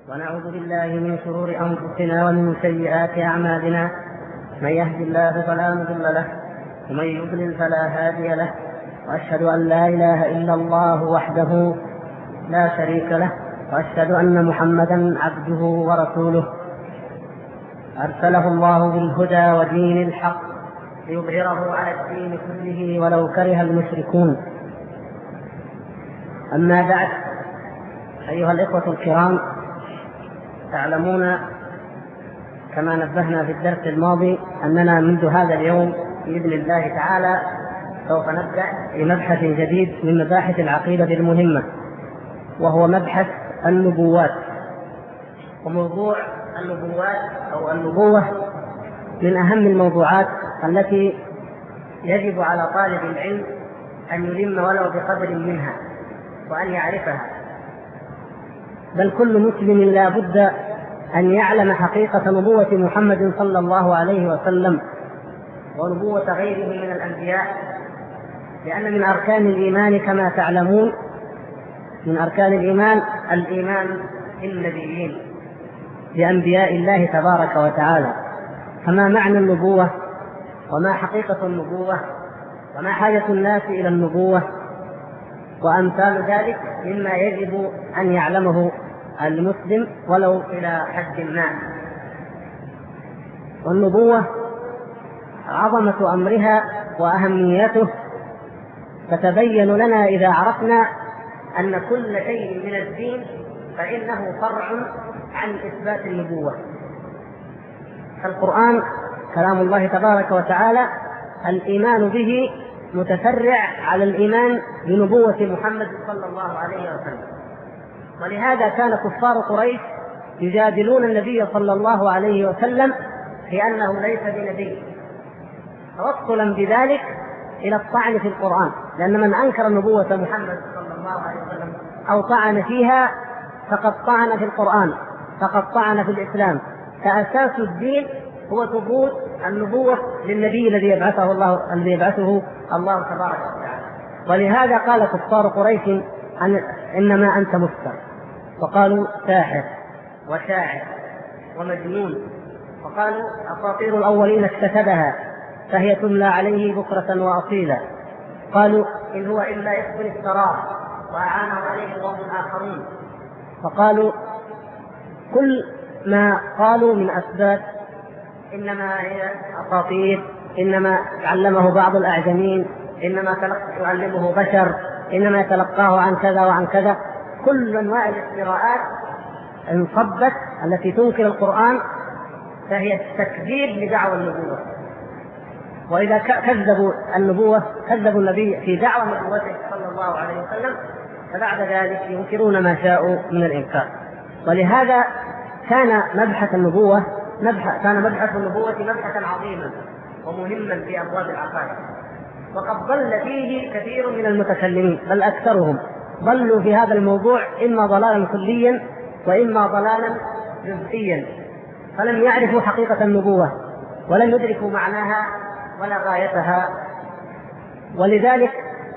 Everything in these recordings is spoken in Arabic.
ونعوذ بالله من شرور أنفسنا ومن سيئات أعمالنا. من يهد الله فلا مضل له ومن يضلل فلا هادي له، وأشهد أن لا إله إلا الله وحده لا شريك له، وأشهد أن محمدا عبده ورسوله أرسله الله بالهدى ودين الحق ليظهره على الدين كله ولو كره المشركون. أما بعد، أيها الإخوة الكرام، تعلمون كما نبهنا في الدرس الماضي أننا منذ هذا اليوم بإذن الله تعالى سوف نبدأ بمبحث جديد من مباحث العقيدة المهمة، وهو مبحث النبوات. وموضوع النبوات أو النبوة من أهم الموضوعات التي يجب على طالب العلم أن يلم ولو بقدر منها وأن يعرفها، بل كل مسلم لا بد أن يعلم حقيقة نبوة محمد صلى الله عليه وسلم ونبوة غيره من الأنبياء، لأن من أركان الإيمان كما تعلمون من أركان الإيمان بالنبيين بأنبياء الله تبارك وتعالى. فما معنى النبوة وما حقيقة النبوة وما حاجة الناس إلى النبوة وأمثال ذلك مما يجب أن يعلمه المسلم ولو إلى حد ما. والنبوة عظمة أمرها وأهميته تتبين لنا إذا عرفنا أن كل شيء من الدين فإنه فرع عن إثبات النبوة. القرآن كلام الله تبارك وتعالى الإيمان به متفرع على الإيمان بنبوة محمد صلى الله عليه وسلم، ولهذا كان كفار قريش يجادلون النبي صلى الله عليه وسلم في أنه ليس بنبي، توصلا بذلك إلى الطعن في القرآن، لأن من أنكر نبوة محمد صلى الله عليه وسلم أو طعن فيها فقد طعن في القرآن، فقد طعن في الإسلام. فأساس الدين هو ثبوت النبوة للنبي الذي يبعثه الله تبارك وتعالى. ولهذا قال كفار قريش إنما أنت مفتر، وقالوا ساحر وشاعر ومجنون، وقالوا أساطير الأولين اكتسبها فهي تملى عليه بكرة وأصيلا، قالوا إن هو إلا إفك افتراه وأعانه عليه قوم آخرون. فقالوا كل ما قالوا من أسباب إنما هي أساطير، إنما علمه بعض الأعجمين، إنما يعلمه بشر، إنما يتلقاه عن كذا وعن كذا. كل أنواع الافتراءات انصبت التي تنكر القرآن فهي تكذيب لدعوى النبوة. وإذا كذبوا النبوة كذبوا النبي في دعوى نبوته صلى الله عليه وسلم، فبعد ذلك ينكرون ما شاءوا من الإنكار. ولهذا كان مبحث النبوة مبحثا عظيما ومهما في أبواب العقائد، وقد ضل فيه كثير من المتكلمين، بل أكثرهم ضلوا في هذا الموضوع إما ضلالا كليا وإما ضلالا جزئيا، فلم يعرفوا حقيقة النبوة ولم يدركوا معناها ولا غايتها. ولذلك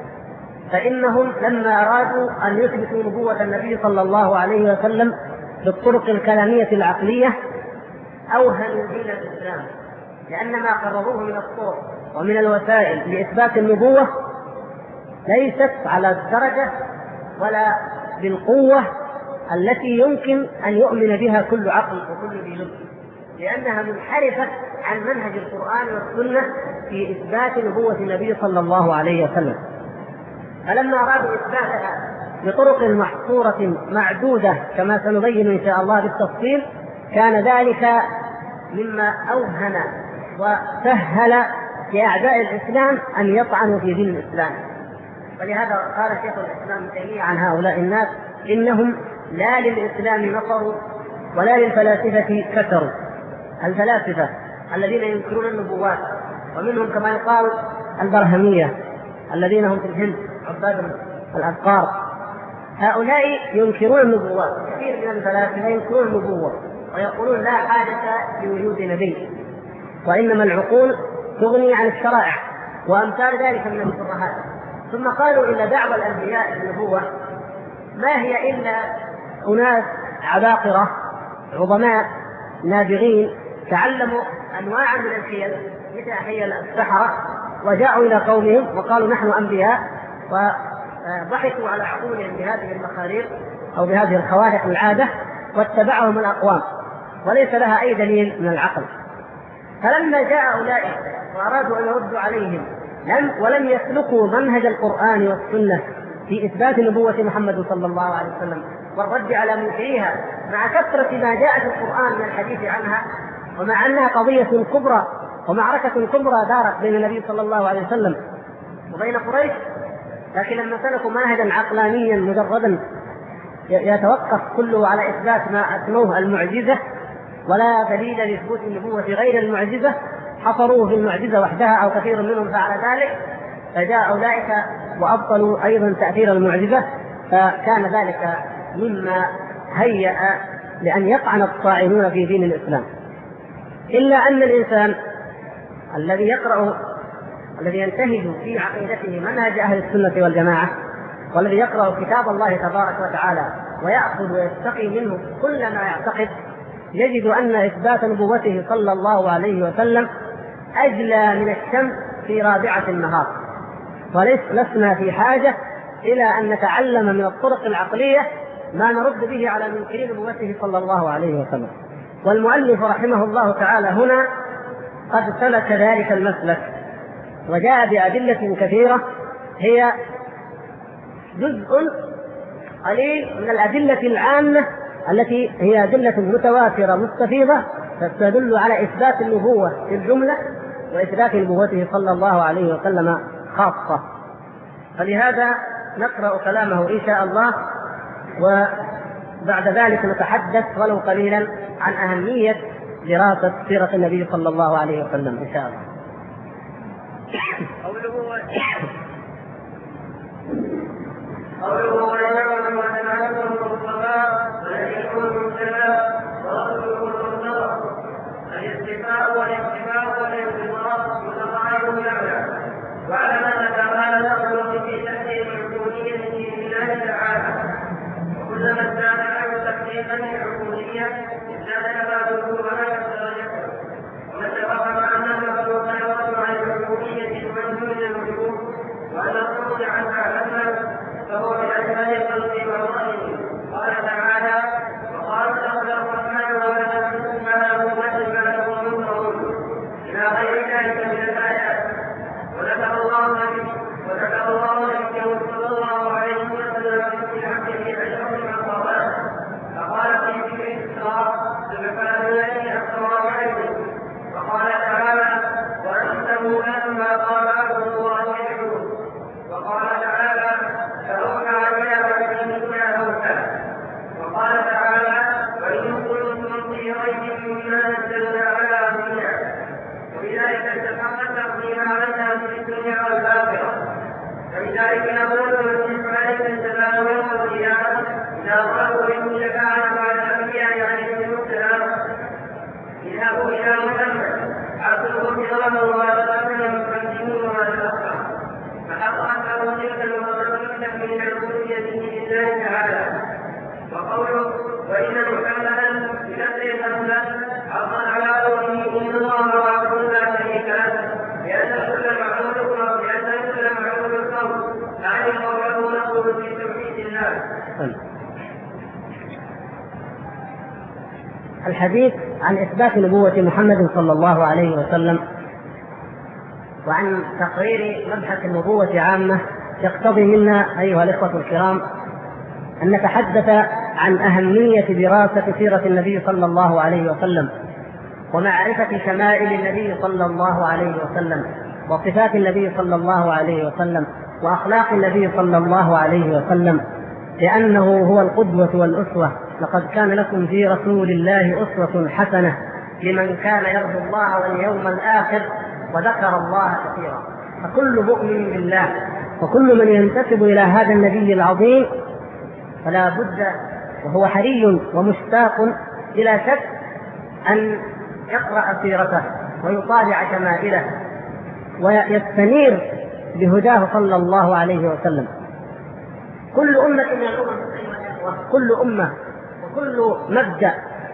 فإنهم لما أرادوا أن يثبتوا نبوة النبي صلى الله عليه وسلم بالطرق الكلامية العقلية أوهنوا دين الإسلام، لأن ما قرروه من الطرق ومن الوسائل لإثبات النبوة ليست على الدرجة ولا بالقوة التي يمكن أن يؤمن بها كل عقل وكل ذي لب، لأنها منحرفة عن منهج القرآن والسنة في إثبات نبوة النبي صلى الله عليه وسلم. فلما أرادوا إثباتها بطرق محصورة معدودة كما سنبين إن شاء الله بالتفصيل، كان ذلك مما أوهن وسهل لأعداء الإسلام أن يطعنوا في دين الإسلام. ولهذا قال شيخ الإسلام ابن تيمية عن هؤلاء الناس إنهم لا للإسلام نصروا ولا للفلاسفة كثروا. الفلاسفة الذين ينكرون النبوات، ومنهم كما يقال البرهمية الذين هم في الهند عباد الأبقار، هؤلاء ينكرون النبوات. كثير من الفلاسفة ينكرون النبوة ويقولون لا حاجة لوجود نبي، وإنما العقول تغني عن الشرائع وأمثال ذلك من الشبهات. ثم قالوا إن دعوى الأنبياء بالنبوة ما هي إلا أناس عباقرة عظماء نابغين تعلموا أنواعا من الحيل مثل حيل السحرة، وجاءوا إلى قومهم وقالوا نحن أنبياء، وضحكوا على عقولهم بهذه المخاريق أو بهذه الخوارق العادة، واتبعهم الأقوام وليس لها أي دليل من العقل. فلما جاء أولئك وأرادوا أن يردوا عليهم ولم يسلكوا منهج القرآن والسنة في إثبات نبوة محمد صلى الله عليه وسلم والرد على منكريها، مع كثرة ما جاء في القرآن من الحديث عنها، ومع أنها قضية كبرى ومعركة كبرى دارت بين النبي صلى الله عليه وسلم وبين قريش، لكن لما سلكوا منهجا عقلانيا مجردا يتوقف كله على إثبات ما أسموه المعجزة ولا دليل لثبوت النبوة غير المعجزة، حصروه في المعجزة وحدها أو كثير منهم فعل ذلك، فجاء أولئك وأبطلوا أيضا تأثير المعجزة، فكان ذلك مما هيأ لأن يطعن الطاعنون في دين الإسلام. إلا أن الإنسان الذي ينتهج في عقيدته منهج أهل السنة والجماعة، والذي يقرأ كتاب الله تبارك وتعالى ويأخذ ويستقي منه كل ما يعتقد، يجد أن إثبات نبوته صلى الله عليه وسلم أجلى من الشمس في رابعة النهار، ولسنا في حاجة إلى أن نتعلم من الطرق العقلية ما نرد به على منكرين نبوته صلى الله عليه وسلم. والمؤلف رحمه الله تعالى هنا قد سلك ذلك المسلك وجاء بأدلة كثيرة، هي جزء قليل من الأدلة العامة التي هي أدلة متواترة مستفيضة تدل على إثبات النبوة في الجملة وإثبات نبوته صلى الله عليه وسلم خاصة. فلهذا نقرأ كلامه إن شاء الله، وبعد ذلك نتحدث ولو قليلا عن أهمية دراسة سيرة النبي صلى الله عليه وسلم إن شاء الله. الاستفاء والانتفاء والانتصار متقارب الأعلى، وعلى أن تعالى تخلق في تحقيق الحكومية لله تعالى، وكلما ازداد عنه تحقيقا للحكومية ازداد نباته وهكذا درجته. ومن تفهم أن المخلوق يرد عن الحكومية المنزول الوجود وأن الخروج عنها أسهل، فهو من أسهل خلق والله. قال تعالى: وقالوا اتخذ الرحمن ولدا ما له مثل ما له منكرون، إلى غير ذلك من الآيات. وذكر الله نبيه صلى الله عليه وسلم في حقه عشر عقبات، فقال في ذكر الإسراء: سبحان الذي أسرى بعيده. وقال تعالى: وأنه لما قال عبد الله يدعوه. وقال تعالى: فأوحى إلى عبده ما أوحى. وقال تعالى: وإن كنتم في ريب مما نزلنا على عبدنا. وبذلك استحق تقديم علينا في الدنيا والآخرة. فلذلك نقول ونصف عليك السلام يوم القيامة إذا قالوا إن شفاعة على الأنبياء عليهم السلام: اذهبوا إلى محمد عبده كرما وبركاته يقدمون ما تأخر. فحققت له تلك المقدمة من العبودية لله تعالى. وقوله: وإن محمدا بكثر الأمثال حقا على قوله: إن الله واحد لا شريك له، لأن كل معبود القول يعني قوله نقول في توحيد الله. الحديث عن إثبات نبوة محمد صلى الله عليه وسلم وعن تقرير مبحث النبوة عامة يقتضي منا أيها الإخوة الكرام أن نتحدث عن أهمية دراسة سيرة النبي صلى الله عليه وسلم ومعرفة شمائل النبي صلى الله عليه وسلم وصفات النبي صلى الله عليه وسلم وأخلاق النبي صلى الله عليه وسلم، لأنه هو القدوة والأسوة. لقد كان لكم في رسول الله أسوة حسنة لمن كان يرجو الله واليوم الآخر وذكر الله كثيرا. فكل مؤمن بالله وكل من ينتسب إلى هذا النبي العظيم فلا بد وهو حري ومشتاق بلا شك أن يقرأ سيرته ويطالع شمائله ويستنير بهداه صلى الله عليه وسلم. كل أمة من الأمم وكل أمة وكل مبدأ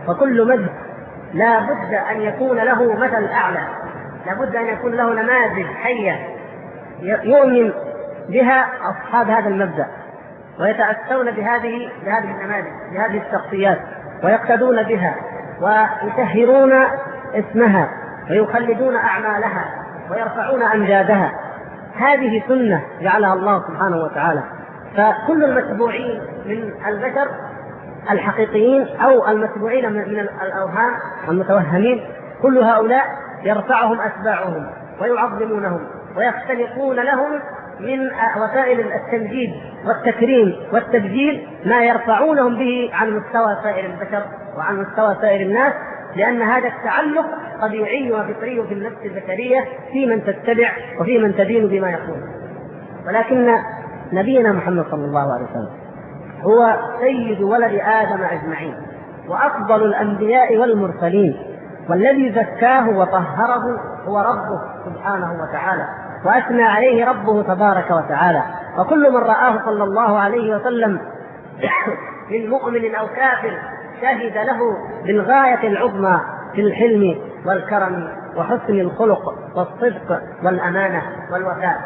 وكل مذهب لا بد أن يكون له مثل أعلى، لا بد أن يكون له نماذج حية يؤمن بها أصحاب هذا المبدأ ويتأسون بهذه النماذج، بهذه الشخصيات، ويقتدون بها ويسهرون اسمها ويخلدون أعمالها ويرفعون أمجادها. هذه سنة جعلها الله سبحانه وتعالى. فكل المتبوعين من البشر الحقيقيين أو المتبوعين من الأوهام والمتوهمين، كل هؤلاء يرفعهم أتباعهم ويعظمونهم ويختلقون لهم من وسائل التمجيد والتكريم والتبجيل ما يرفعونهم به عن مستوى سائر البشر وعن مستوى سائر الناس، لأن هذا التعلق طبيعي وفطري في النفس البشرية في من تتبع وفي من تدين بما يقول. ولكن نبينا محمد صلى الله عليه وسلم هو سيد ولد آدم أجمعين وأفضل الأنبياء والمرسلين، والذي زكاه وطهره هو ربه سبحانه وتعالى، وأثنى عليه ربه تبارك وتعالى. وكل من رآه صلى الله عليه وسلم من مؤمن أو كافر شهد له بالغاية العظمى في الحلم والكرم وحسن الخلق والصدق والأمانة والوفاء.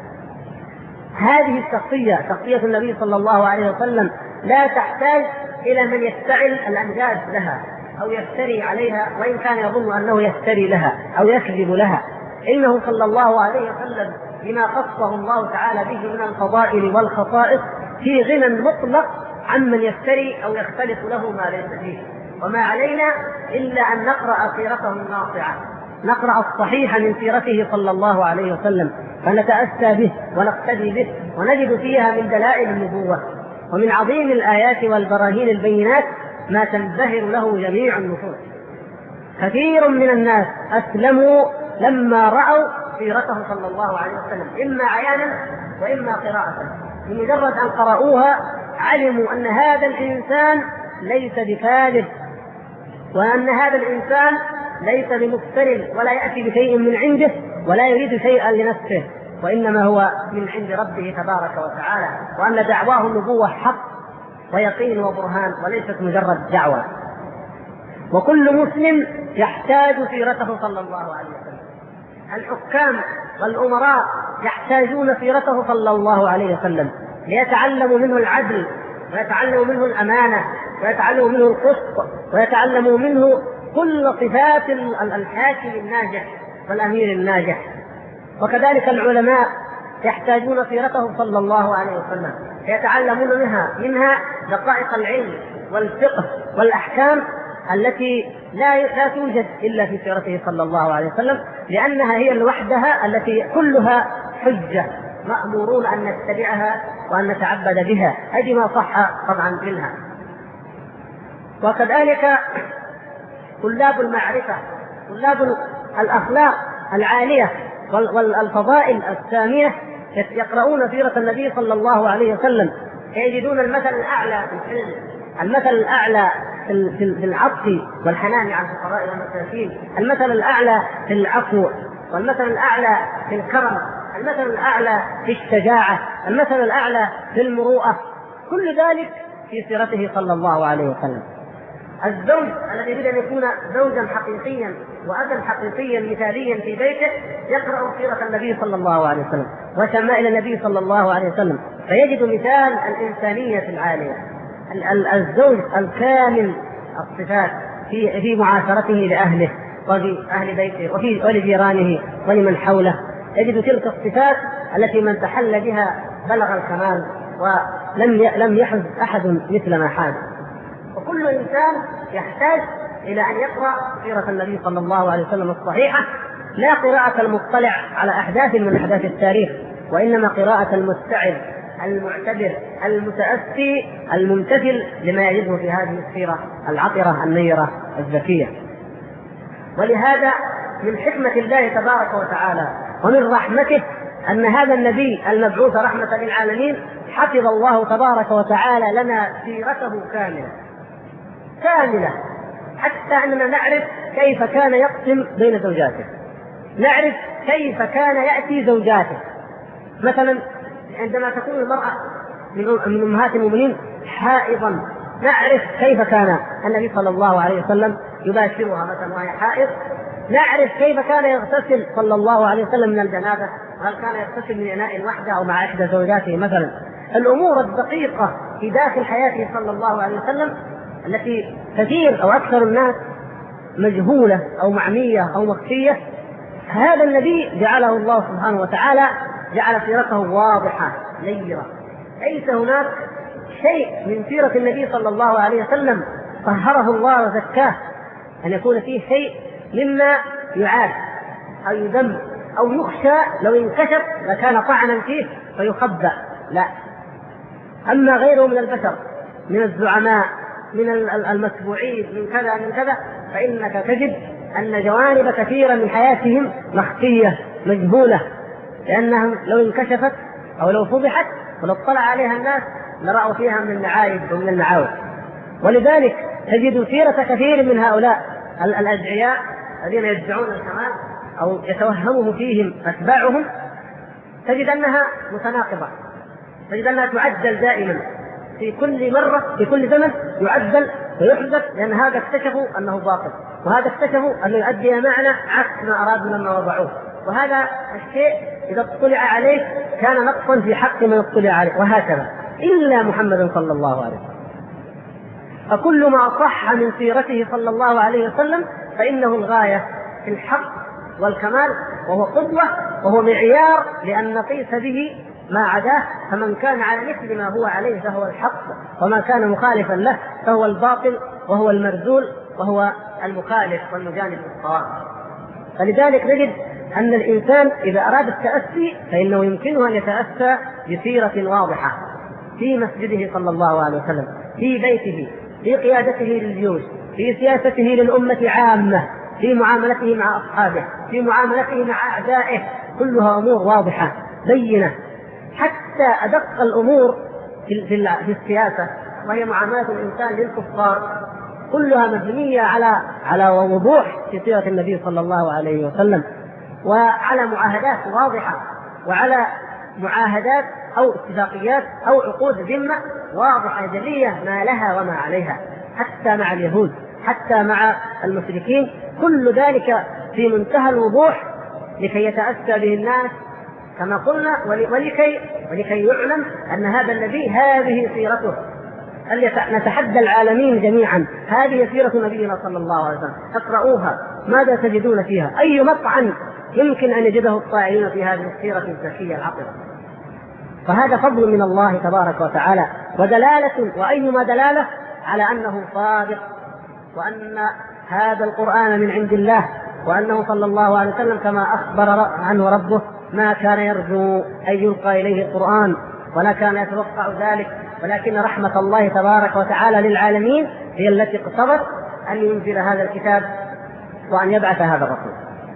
هذه الشخصية، شخصية النبي صلى الله عليه وسلم، لا تحتاج إلى من يفتعل الأمجاد لها أو يفتري عليها، وإن كان يظن أنه يفتري لها أو يكذب لها. إنه صلى الله عليه وسلم بما خصه الله تعالى به من الفضائل والخصائص في غنى مطلق عمن يفتري أو يختلف له ما ليس فيه. وما علينا إلا أن نقرأ سيرته الناصعة، نقرأ الصحيح من سيرته صلى الله عليه وسلم، فنتأسى به ونقتدي به، ونجد فيها من دلائل النبوة ومن عظيم الآيات والبراهين البينات ما تنبهر له جميع النفوس. كثير من الناس أسلموا لما رأوا سيرته صلى الله عليه وسلم، إما عيانا وإما قراءة. بمجرد أن قرأوها علموا أن هذا الإنسان ليس بكاذب، وأن هذا الإنسان ليس بمفتر ولا يأتي بشيء من عنده ولا يريد شيئا لنفسه، وإنما هو من عند ربه تبارك وتعالى، وأن دعواه النبوة حق ويقين وبرهان وليست مجرد دعوة. وكل مسلم يحتاج سيرته صلى الله عليه وسلم. الحكام والأمراء يحتاجون سيرته صلى الله عليه وسلم ليتعلموا منه العدل، ويتعلموا منه الأمانة، ويتعلموا منه القسط، ويتعلموا منه كل صفات الحاكم الناجح والأمير الناجح. وكذلك العلماء يحتاجون سيرته صلى الله عليه وسلم يتعلمون منها دقائق العلم والفقه والأحكام التي لا توجد إلا في سيرته صلى الله عليه وسلم، لأنها هي لوحدها التي كلها حجة مأمورون أن نتبعها وأن نتعبد بها، أي ما صح طبعا منها. وكذلك طلاب المعرفة، طلاب الأخلاق العالية والفضائل السامية يقرؤون سيرة النبي صلى الله عليه وسلم يجدون المثل الأعلى في العلم، المثل الأعلى في العطف والحنان على الفقراء والمساكين، المثل الأعلى في العفو، والمثل الأعلى في الكرم، المثل الأعلى في الشجاعة، المثل الأعلى في المروءة. كل ذلك في سيرته صلى الله عليه وسلم. الزوج الذي يريد أن يكون زوجا حقيقيا وأبا حقيقيا مثاليا في بيته يقرأ سيرة النبي صلى الله عليه وسلم وشمائل النبي صلى الله عليه وسلم، فيجد مثال الإنسانية العالية، الزوج الكامل الصفات في معاشرته لأهله وفي أهل بيته ولجيرانه ولمن حوله. يجد تلك الصفات التي من تحل بها بلغ الكمال ولم يحز أحد مثل ما حاز. وكل إنسان يحتاج إلى أن يقرأ سيرة النبي صلى الله عليه وسلم الصحيحة، لا قراءة المطلع على أحداث من أحداث التاريخ، وإنما قراءة المستعد المعتبر المتأسي الممتثل لما يجده في هذه السيرة العطرة النيرة الذكية. ولهذا من حكمة الله تبارك وتعالى ومن رحمته أن هذا النبي المبعوث رحمة للعالمين حفظ الله تبارك وتعالى لنا سيرته كاملة، حتى أننا نعرف كيف كان يقسم بين زوجاته، نعرف كيف كان يأتي زوجاته. مثلا عندما تكون المرأة من أمهات المؤمنين حائضا نعرف كيف كان النبي صلى الله عليه وسلم يباشرها مثلا وهي حائض، نعرف كيف كان يغتسل صلى الله عليه وسلم من الجنابة، هل كان يغتسل من إناء واحدة أو مع إحدى زوجاته مثلا. الأمور الدقيقة في داخل حياته صلى الله عليه وسلم التي كثير أو أكثر الناس مجهولة أو معمية أو مخفية، هذا النبي جعله الله سبحانه وتعالى جعل سيرته واضحة نيرة. ليس هناك شيء من سيرة النبي صلى الله عليه وسلم طهره الله وزكاه أن يكون فيه شيء مما يعاد أو يذم أو يخشى لو انكشف لكان طعنا فيه فيخبأ، لا. أما غيره من البشر، من الزعماء، من المتبوعين، من كذا من كذا، فإنك تجد أن جوانب كثيرة من حياتهم مخفية مجهولة، لأنهم لو انكشفت أو لو فضحت ولو اطلع عليها الناس لرأوا فيها من المعايب ومن المعاوج. ولذلك تجد سيرة كثير من هؤلاء الأدعياء الذين يدعون الكمال أو يتوهمه فيهم أتباعهم، تجد أنها متناقضة، تجد أنها تعدل دائما في كل مرة، في كل زمن يعدل ويحدث، لأن هذا اكتشفوا أنه باطل، وهذا اكتشفوا أنه يؤدي معنى عكس ما أرادوا لما وضعوه، وهذا الشيء إذا اطلع عليه كان نقصا في حق من اطلع عليه، وهكذا. إلا محمد صلى الله عليه وسلم، فكل ما صح من سيرته صلى الله عليه وسلم فإنه الغاية في الحق والكمال، وهو قدوة وهو معيار لأن نقيس به ما عداه، فمن كان على مثل ما هو عليه فهو الحق، وما كان مخالفا له فهو الباطل وهو المرذول وهو المخالف والمجانب للصواب. فلذلك نجد أن الإنسان إذا أراد التأسي فإنه يمكنه أن يتأسى بسيرة واضحة في مسجده صلى الله عليه وسلم، في بيته، في قيادته للجيوش، في سياسته للأمة عامة، في معاملته مع أصحابه، في معاملته مع أعدائه، كلها أمور واضحة بينة. حتى أدق الأمور في السياسة وهي معاملة الإنسان للكفار كلها مبنية على وضوح في سيرة النبي صلى الله عليه وسلم، وعلى معاهدات واضحة، وعلى معاهدات أو اتفاقيات أو عقود ذمة واضحة جلية ما لها وما عليها، حتى مع اليهود، حتى مع المشركين، كل ذلك في منتهى الوضوح لكي يتأسى به الناس كما قلنا، ولكي يعلم أن هذا النبي هذه سيرته. نتحدى العالمين جميعا، هذه سيرة نبينا صلى الله عليه وسلم، اقرؤوها ماذا تجدون فيها، أي مطعن يمكن أن يجده الطائعين في هذه السيرة الزكية العطرة. فهذا فضل من الله تبارك وتعالى ودلالة، وأيما دلالة على أنه صادق، وأن هذا القرآن من عند الله، وأنه صلى الله عليه وسلم كما أخبر عنه ربه ما كان يرجو أن يلقى إليه القرآن ولا كان يتوقع ذلك، ولكن رحمة الله تبارك وتعالى للعالمين هي التي اقتضت أن ينزل هذا الكتاب وأن يبعث هذا الرسول.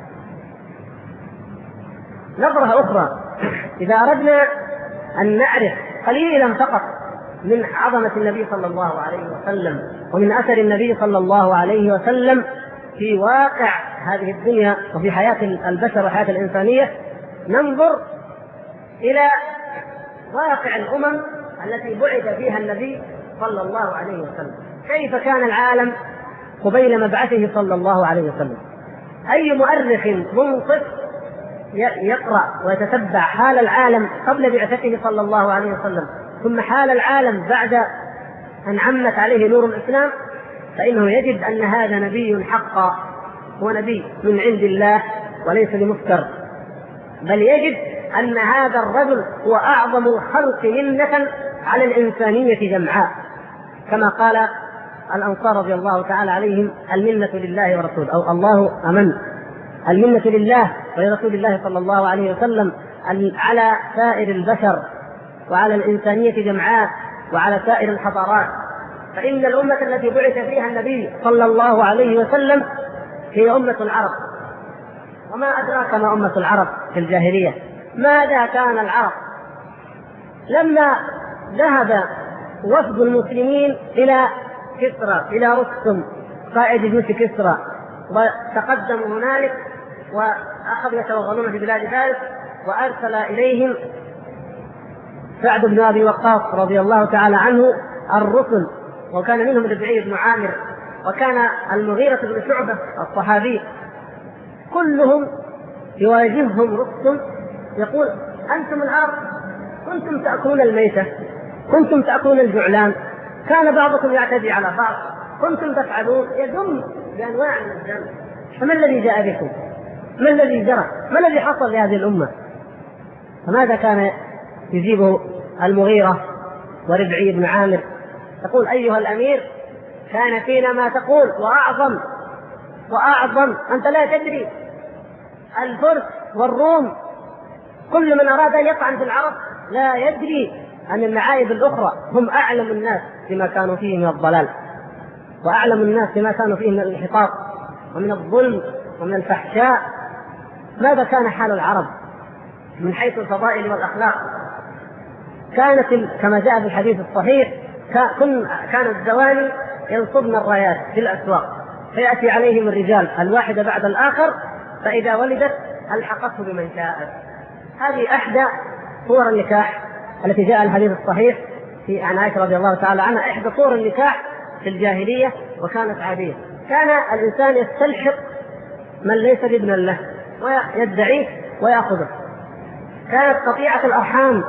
نظرة أخرى، إذا أردنا أن نعرف قليلا فقط من عظمة النبي صلى الله عليه وسلم ومن أثر النبي صلى الله عليه وسلم في واقع هذه الدنيا وفي حياة البشر وحياة الإنسانية، ننظر إلى واقع الأمم التي بعث فيها النبي صلى الله عليه وسلم. كيف كان العالم قبيل مبعثه صلى الله عليه وسلم؟ أي مؤرخ منصف يقرأ ويتتبع حال العالم قبل بعثته صلى الله عليه وسلم ثم حال العالم بعد أن عمت عليه نور الإسلام، فإنه يجد أن هذا نبي حقا، هو نبي من عند الله وليس بمفتر، بل يجد أن هذا الرجل هو أعظم الخلق منة على الإنسانية جمعاء، كما قال الأنصار رضي الله تعالى عليهم: المنة لله ورسوله، أو الله أمن، المنة لله ولرسول الله صلى الله عليه وسلم على سائر البشر وعلى الإنسانية جمعاء وعلى سائر الحضارات. فإن الأمة التي بعث فيها النبي صلى الله عليه وسلم هي أمة العرب. وما أدراك ما أمة العرب في الجاهلية؟ ماذا كان العرب لما ذهب وفد المسلمين إلى كسرى، إلى رستم قائد جيش كسرى، وتقدموا هنالك وأخذوا يتوغلون في بلاد فارس، وأرسل إليهم سعد بن أبي وقاص رضي الله تعالى عنه الرسل وكان منهم ربعي بن عامر، وكان المغيرة بن شعبة الصحابي، كلهم يواجههم رستم يقول: أنتم العرب كنتم تأكلون الميتة، كنتم تأكلون الجعلان، كان بعضكم يعتدي على بعض، كنتم تفعلون، يذم بأنواع من الذم، فما الذي جاء بكم؟ ما الذي جرى؟ ما الذي حصل لهذه الأمة؟ فماذا كان يجيبه المغيرة وربعي بن عامر؟ يقول: أيها الأمير، كان فينا ما تقول وأعظم، أنت لا تدري، الفرس والروم كل من أراد أن يطعن في العرب لا يدري أن المعايب الأخرى هم أعلم الناس بما كانوا فيه من الضلال، وأعلم الناس بما كانوا فيه من الانحطاط ومن الظلم ومن الفحشاء. ماذا كان حال العرب من حيث الفضائل والأخلاق؟ كانت كما جاء في الحديث الصحيح: كان الزواني ينصبن الرايات في الأسواق، فيأتي عليهم الرجال الواحد بعد الآخر، فإذا ولدت ألحقته بمن شاءت. هذه إحدى صور النكاح التي جاء الحديث الصحيح عن عائشة رضي الله تعالى عنها، إحدى صور النكاح في الجاهلية، وكانت عادية. كان الإنسان يستلحق من ليس بابنا له ويدعيه ويأخذه. كانت قطيعة الأرحام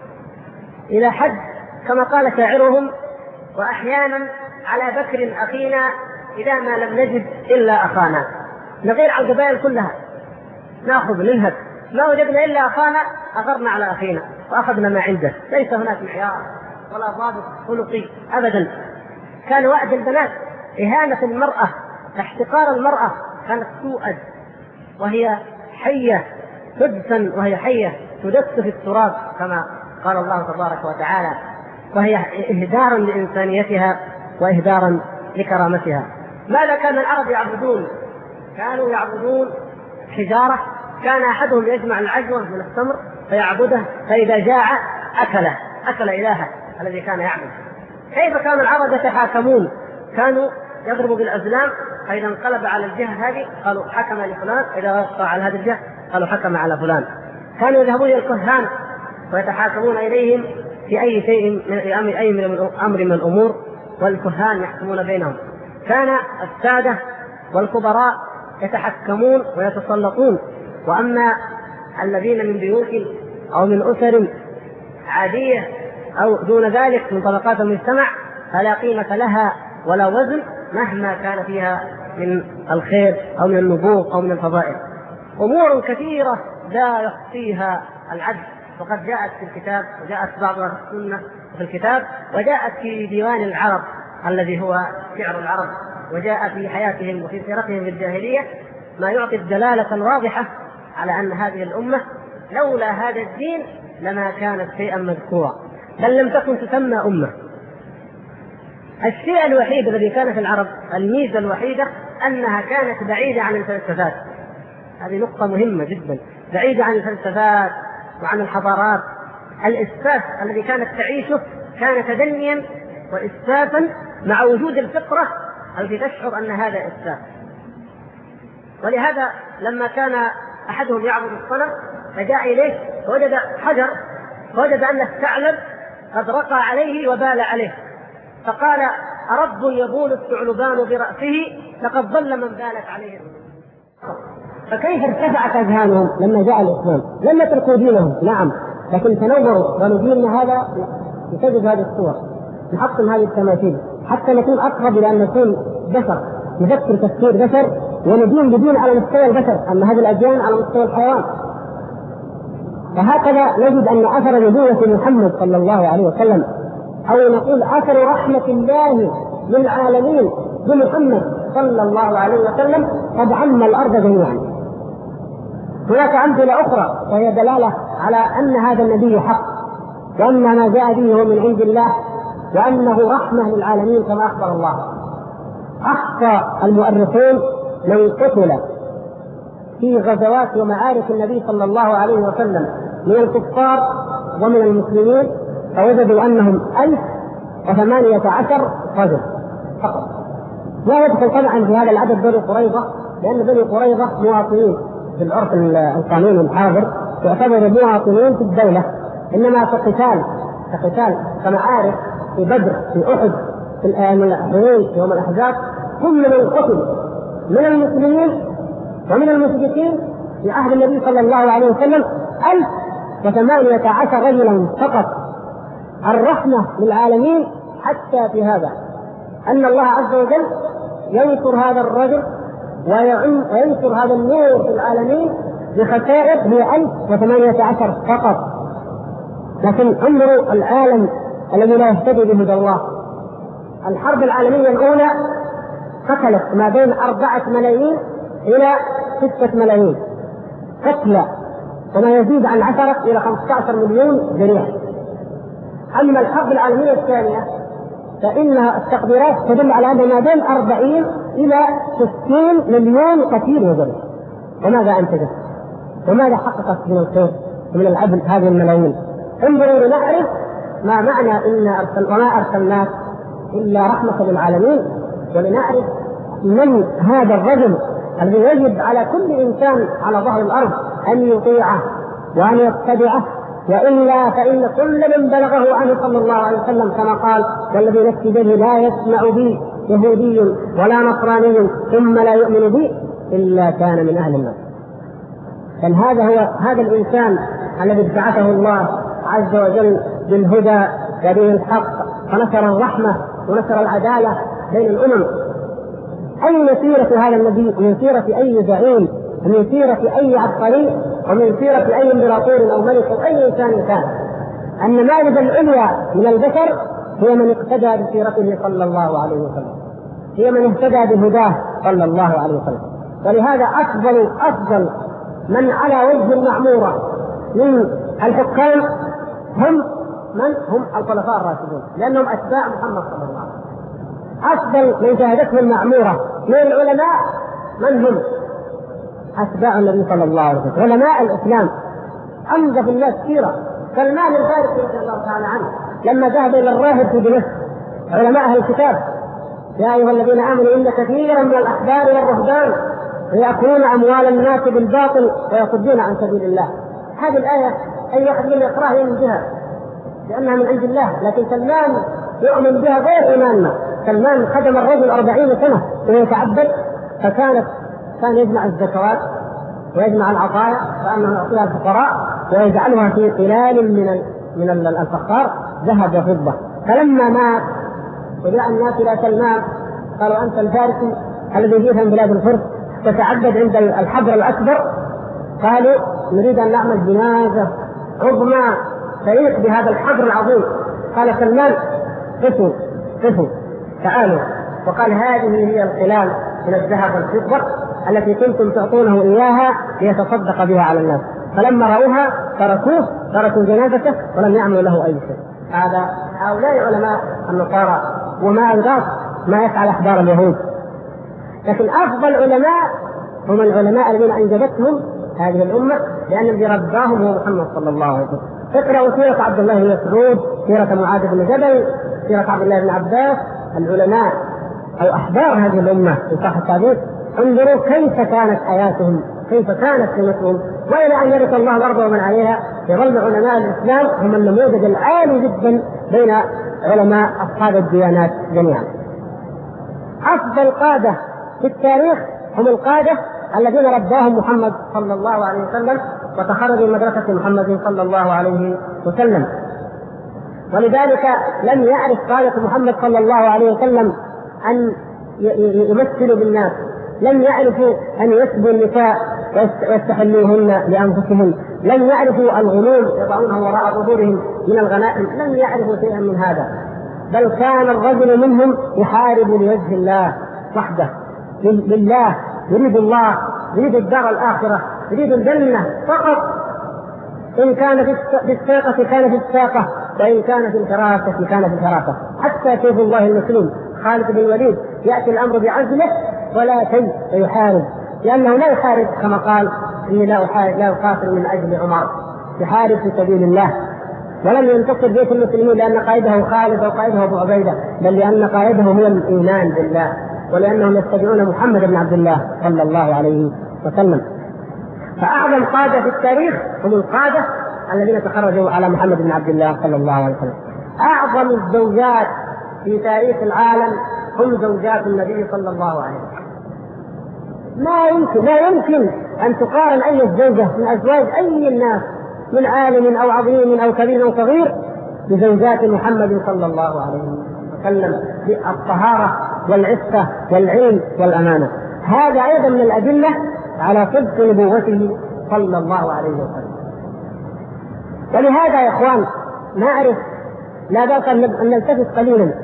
إلى حد كما قال شاعرهم: وأحيانا على بكر أخينا إذا ما لم نجد إلا أخانا. نغير على القبائل كلها، نأخذ ننهب، ما وجدنا إلا أخانا أغرنا على أخينا وأخذنا ما عنده. ليس هناك معيار ولا ضابط خلقي أبدا. كان وعد البنات، إهانة المرأة، احتقار المرأة، كانت تؤد وهي حية تدفن، وهي حية تدس في التراب كما قال الله تبارك وتعالى، وهي إهدارا لإنسانيتها وإهدارا لكرامتها. ماذا كان العرب يعبدون؟ كانوا يعبدون حجارة. كان أحدهم يجمع العجوة من التمر فيعبده، فإذا جاع أكل إلهه الذي كان يعبد. كيف كان العرب يتحاكمون؟ كانوا يضربوا بالأزلام، فإذا انقلب على الجهة هذه قالوا حكم لفلان، إذا وقع على هذه الجهة قالوا حكم على فلان. كانوا يذهبون إلى الكهان ويتحاكمون إليهم في أي شيء من أمر من الأمور، والكهان يحكمون بينهم. كان السادة والكبراء يتحكمون ويتسلطون. وأما الذين من بيوت أو من أسر عادية أو دون ذلك من طبقات المجتمع فلا قيمة لها ولا وزن مهما كان فيها من الخير أو من النبوغ أو من الفضائل. أمور كثيرة لا يحصيها العد، وقد جاءت في الكتاب، وجاءت بعضها في السنة في الكتاب، وجاءت في ديوان العرب الذي هو شعر العرب، وجاء في حياتهم وفي سيرتهم في الجاهلية ما يعطي الدلالة الواضحة على أن هذه الأمة لولا هذا الدين لما كانت شيئا مذكورا، بل لم تكن تسمى أمة. الشيء الوحيد الذي كان في العرب، الميزة الوحيدة، أنها كانت بعيدة عن الفلسفات. هذه نقطة مهمة جدا، بعيدة عن الفلسفات وعن الحضارات. الإسفاف الذي كانت تعيشه كان تدنيا وإسفافا مع وجود الفطرة التي تشعر أن هذا إسفاف. ولهذا لما كان أحدهم يعبد الصنم فجاء إليه فوجد حجر، فوجد أن الثعلب قد رقى عليه وبال عليه، فقال: أرب يبول الثعلبان برأسه لقد ضل من بالت عليه. فكيف ارتفعت أذهانهم لما جاء الإسلام؟ لم يتركوا دينهم، نعم، لكن تنوروا ونجيلنا هذا نتجد هذه الصور، نحطم هذه التماثيل حتى نكون أقرب إلى أن نكون بشر، نفكر تفكير بشر وندين بدين على مستوى البشر، أما هذه الأديان على مستوى الحيوان. فهكذا نجد أن أثر نبوة محمد صلى الله عليه وسلم، أو نقول أثر رحمة الله للعالمين بمحمد صلى الله عليه وسلم قد عم الأرض جميعا. هناك أمثلة أخرى وهي دلالة على أن هذا النبي حق، وأن ما جاء به هو من عند الله، وأنه رحمة للعالمين كما أخبر الله. أحصى المؤرخون من قتل في غزوات ومعارك النبي صلى الله عليه وسلم من الكفار ومن المسلمين، فوجدوا أنهم 1018 رجل فقط. لا يدخل طبعا في هذا العدد بني قريظة، لأن بني قريظة مواطنين في العرف القانوني الحاضر، يعتبروا مواطنين في الدولة، إنما كقتال كمعارك في بدر في أحد في الحروب يوم الأحزاب كل من قتل من المسلمين ومن المشركين في عهد النبي صلى الله عليه وسلم 1018 رجلا فقط. الرحمة للعالمين حتى في هذا أن الله عز وجل ينصر هذا الرجل وينصر هذا النور في العالمين بخسائر هي 1018 فقط. لكن انظروا العالم الذي لا يهتدي بهدى الله. الحرب العالمية الأولى قتلت ما بين 4 ملايين إلى 6 ملايين قتلى، وما يزيد عن 10 إلى 15 مليون جريح. أما الحرب العالمية الثانية فإن التقديرات تدل على أن ما بين 40 إلى 60 مليون قتيل وجريح. وماذا أنتجت؟ وماذا حققت من الخير ومن العدل هذه الملايين؟ انظروا لنعرف ما معنى وما أرسلناك إلا رحمة للعالمين، ولنعرف من هذا الرجل الذي يجب على كل إنسان على ظهر الأرض أن يطيعه وأن يتبعه، وإلا فإن كل من بلغه عنه صلى الله عليه وسلم كما قال: والذي نفسي به لا يسمع بي يهودي ولا نصراني ثم لا يؤمن بي إلا كان من أهل النار. بل هذا الإنسان الذي ابتعثه الله عز وجل بالهدى ودين الحق ونشر الرحمة ونشر العدالة بين الأمم. أي سيرة هذا النبي من سيرة أي زعيم ومن سيرة أي عبقري ومن سيرة أي امبراطور أو ملك أو أي إنسان كان. النماذج العليا من البشر هي من اقتدى بسيرته صلى الله عليه وسلم، هي من اهتدى بهداه صلى الله عليه وسلم. ولهذا أفضل من على وجه المعمورة من الحكام هم الخلفاء الراشدون، لأنهم أتباع محمد صلى الله عليه وسلم. أفضل من شهدته المعمورة من العلماء من هم؟ أتباع النبي صلى الله عليه وسلم، علماء الإسلام. أنظف الناس سيرة سلمان الفارسي رضي الله تعالى عنه لما ذهب إلى الراهب في دمشق علماء أهل الكتاب: يا أيها الذين آمنوا إن كثيرا من الأحبار والرهبان يأكلون أموال الناس بالباطل ويصدون عن سبيل الله. هذه الآية أي واحد من يقرأها يؤمن بها لأنها من عند الله، لكن سلمان يؤمن بها غير إيماننا. سلمان خدم الرجل 40 سنة ويتعبد، كان يجمع الزكوات ويجمع العطايا فأنه يعطيها الفقراء ويجعلها في قلال من الفخار ذهب وفضة. فلما مات وجاء الناس إلى سلمان قالوا: أنت الفارسي الذي جئت من بلاد الفرس تتعبد عند الحجر الأكبر. قالوا: نريد أن نعمل جنازة عظمى تليق بهذا الحجر العظيم. قال سلمان: قفوا تعالوا. وقال: هذه هي القلال من الذهب والفضة التي كنتم تعطونه إياها ليتصدق بها على الناس. فلما رأوها تركوا جنازته ولم يعملوا له أي شيء. هؤلاء علماء النصارى، وما أدراك ما يفعل أحبار اليهود. لكن أفضل علماء هم العلماء الذين أنجبتهم هذه الأمة، لأن الذي رباهم هو محمد صلى الله عليه وسلم. اقرأوا سيرة عبد الله بن مسعود، سيرة معاذ بن جبل، سيرة عبد الله بن عباس. العلماء أو أحبار هذه الأمة في صح التاريخ، انظروا كيف كانت حياتهم، كيف كانت سنتهم، وإلى أن يرث الله الأرض ومن عليها. يظل علماء الإسلام هم النموذج العالي جدا بين علماء أصحاب الديانات جميعا. أفضل قادة في التاريخ هم القادة الذين رباهم محمد صلى الله عليه وسلم وتخرجوا من مدرسة محمد صلى الله عليه وسلم. ولذلك لم يعرف قادة محمد صلى الله عليه وسلم أن يمثلوا بالناس، لم يعرفوا أن يسبوا النساء ويستحلوهن لأنفسهم، لم يعرفوا الغلول يضعونه وراء ظهورهم من الغنائم، لم يعرفوا شيئا من هذا. بل كان الرجل منهم يحارب لوجه الله وحده، لله، يريد الله، يريد الدار الآخرة، يريد الجنة فقط. إن كان في الساقة كان في الساقة، وإن كان في الفراسة كان في الفراسة. حتى سيف الله المسلول خالد بن الوليد يأتي الأمر بعزله ولا شيء ويحارب، لأنه لا يحارب كما قال: إني لا أقاتل من أجل عمر، يحارب في سبيل الله. ولم ينتصر بيت المسلمين لأن قائده خالد أو قائده أبو عبيدة، بل لأن قائده هو الإيمان بالله، ولأنهم يتبعون محمد بن عبد الله صلى الله عليه وسلم. فأعظم قادة في التاريخ هم القادة الذين تخرجوا على محمد بن عبد الله صلى الله عليه وسلم. أعظم الزوجات في تاريخ العالم هم زوجات النبي صلى الله عليه وسلم. لا يمكن أن تقارن أي زوجة من أزواج أي الناس من عالم أو عظيم أو كبير أو صغير بزوجات محمد صلى الله عليه وسلم بالطهارة والعفة والعلم والأمانة. هذا أيضا من الأدلة على صدق نبوته صلى الله عليه وسلم. ولهذا يا إخوان نعرف لا بأس أن نلتفت قليلا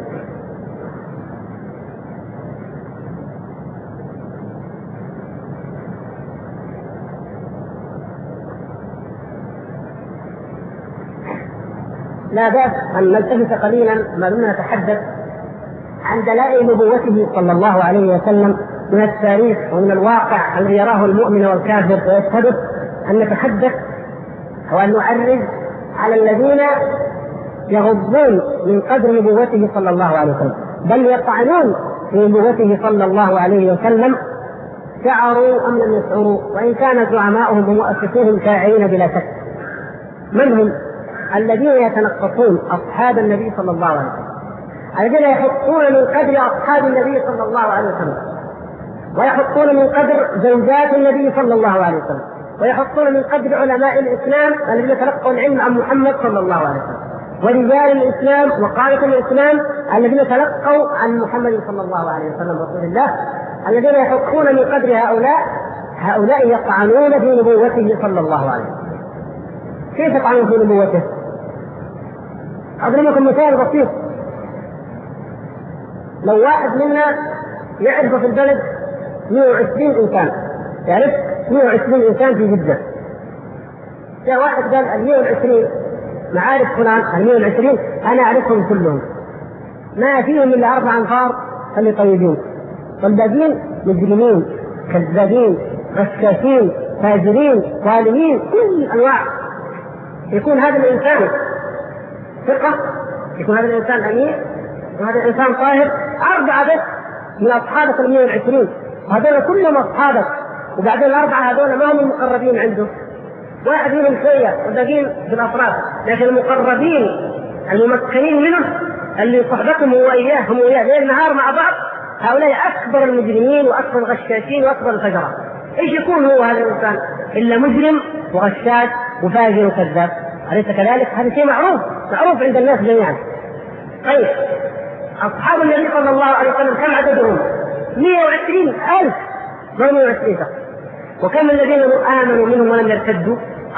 ما دمنا نتحدث عن دلائل نبوته صلى الله عليه وسلم من التاريخ ومن الواقع الذي يراه المؤمن والكافر ويشهده، أن نتحدث وأن نعرض على الذين يغضون من قدر نبوته صلى الله عليه وسلم، بل يطعنون في نبوته صلى الله عليه وسلم، شعروا أم لم يشعروا، وإن كان زعماؤهم ومؤسسوهم شاعرين بلا شك. من هم الذين يتنقصون أصحاب النبي صلى الله عليه وسلم، الذين يحطون من قدر أصحاب النبي صلى الله عليه وسلم، ويحطون من قدر زوجات النبي صلى الله عليه وسلم، ويحطون من قدر علماء الإسلام الذين تلقوا العلم عن محمد صلى الله عليه وسلم، ورجال الإسلام وقادة الإسلام الذين تلقوا عن محمد صلى الله عليه وسلم رسول الله، الذين يحطون من قدر هؤلاء يطعنون في نبوته صلى الله عليه وسلم. كيف يطعنون في نبوته؟ أضرب لكم مثال بسيط. لو واحد منا يعرف في البلد 120 إنسان، يعرف 120 إنسان في جدة، جاء واحد قال 120 معارف فلان 120 أنا أعرفهم كلهم، ما فيهم إلا 4 أنفار اللي طيبين، والباقيين مجرمين كذابين غشاشين فاجرين ظالمين كل أنواع. يكون هذا الإنسان ثقة، يكون هذا الإنسان أمير، وهذا الإنسان طاهر. 4 بس من أصحابك 120، وهذول كلهم أصحابك، وبعدين 4 هذول ما هم المقربين عنده، واحد منهم شوية والباقيين بالأطراف، لكن المقربين الممكنين منه اللي صحبتهم هو إياه هم وياه ليل نهار مع بعض، هؤلاء أكبر المجرمين وأكبر الغشاشين وأكبر الفجرة. إيش يكون هو هذا الإنسان إلا مجرم وغشاش وفاجر وكذاب؟ أليس كذلك؟ هذا شيء معروف عند الناس جميعا. طيب أصحاب النبي صلى الله عليه وسلم كم عددهم؟ 120,000 ما 120 فقط. وكم الذين آمنوا منهم ولم يرتدوا؟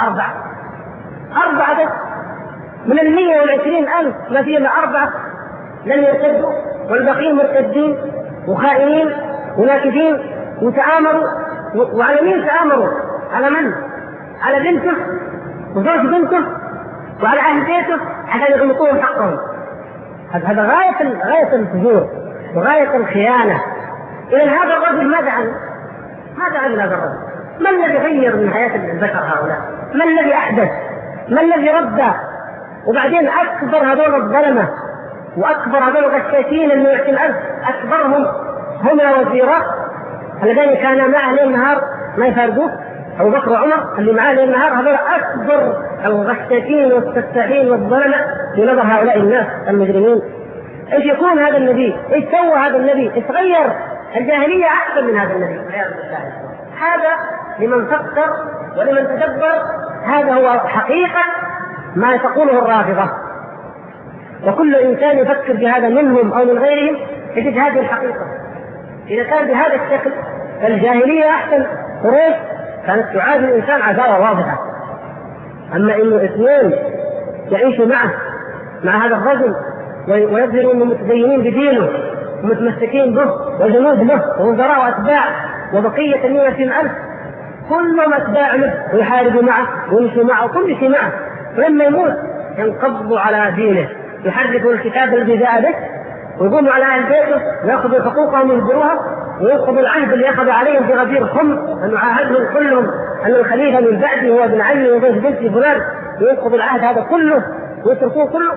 4 بس من 120,000 ما فيه إلا 4 لم يرتدوا، والباقيين مرتدين وخائنين وناكثين وتآمروا. وعلى مين تآمروا؟ على من؟ على بنته وزوج بنته وعلى أهل بيته حتى يغلطوهم حقهم. هذا غاية الفجور وغاية الخيانة. إذن هذا الرجل ماذا عن هذا الرجل؟ ما الذي غير من حياة البشر هؤلاء؟ ما الذي أحدث؟ ما الذي ردى؟ وبعدين أكبر هذول الظلمة وأكبر هذول الغشاشين اللي يعطي الأرض أكبرهم هم الوزيرات الذين كان معه ليل نهار ما يفارقوه، أبو بكر وعمر اللي معاه ليل نهار، هذول أكبر الغشاشين والسفاحين والظلمة في نظر هؤلاء الناس المجرمين. إيش يكون هذا النبي؟ إيش سوى هذا النبي؟ إيش غير؟ الجاهلية أحسن من هذا النبي. هذا لمن فكر ولمن تدبر، هذا هو حقيقة ما تقوله الرافضة. وكل إنسان يفكر بهذا منهم أو من غيرهم يجد هذه الحقيقة. إذا كان بهذا الشكل فالجاهلية أحسن. قريش كانت تعادل الإنسان عداوة واضحة، أما إنه 2 يعيشوا مع هذا الرجل ويظهروا أنهم متدينين بدينه ومتمسكين به وجنود له ووزراء وأتباع وبقية 120,000 كلهم أتباع له ويحاربوا معه ويمشوا معه وكل شيء معه، ولما يموت ينقضوا على دينه، يحرفوا الكتاب الذي جاء به ويقوموا على أهل بيته ويأخذوا حقوقهم ويهدروها وينقضوا العهد اللي أخذ عليهم في غدير خم، أن يعاهدهم كلهم أن الخليفة من بعده هو ابن عمي وزوج بنتي فلان، وينقضوا العهد هذا كله ويتركوه كله.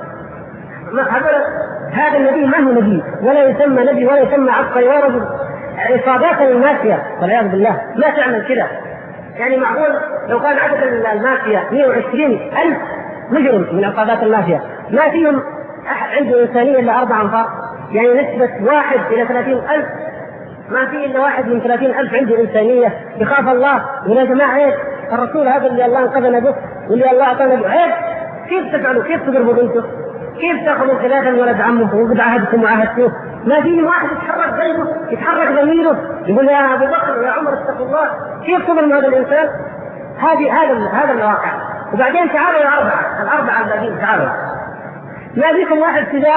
هذا النبي ما هو نبي ولا يسمى نبي ولا يسمى عبقري ولا رجل. عصابات المافيا والعياذ بالله ما تعمل كذا. يعني معقول لو كان عدد المافيا 120,000 مجرم من عصابات المافيا ما فيهم عنده إنسانية إلا 4 أنفار؟ يعني نسبة 1 إلى 30,000. ما في إلا 1 من 30,000 عنده إنسانية يخاف الله. يا جماعة عيب، الرسول هذا اللي الله انقذنا به واللي الله أعطانا به، عيب كيف تفعلوا؟ كيف تضربوا بنته؟ كيف تأخذوا خلافا ولد عمه وقد عهدكم وعهدتوه؟ ما فيه واحد يتحرك قلبه، يتحرك ضميره، يقول يا أبو بكر يا عمر اتقوا الله. كيف تظلم هذا الإنسان؟ هذا الواقع. وبعدين تعالوا يا الأربعة الباقيين، تعالوا ما فيكم واحد شجاع؟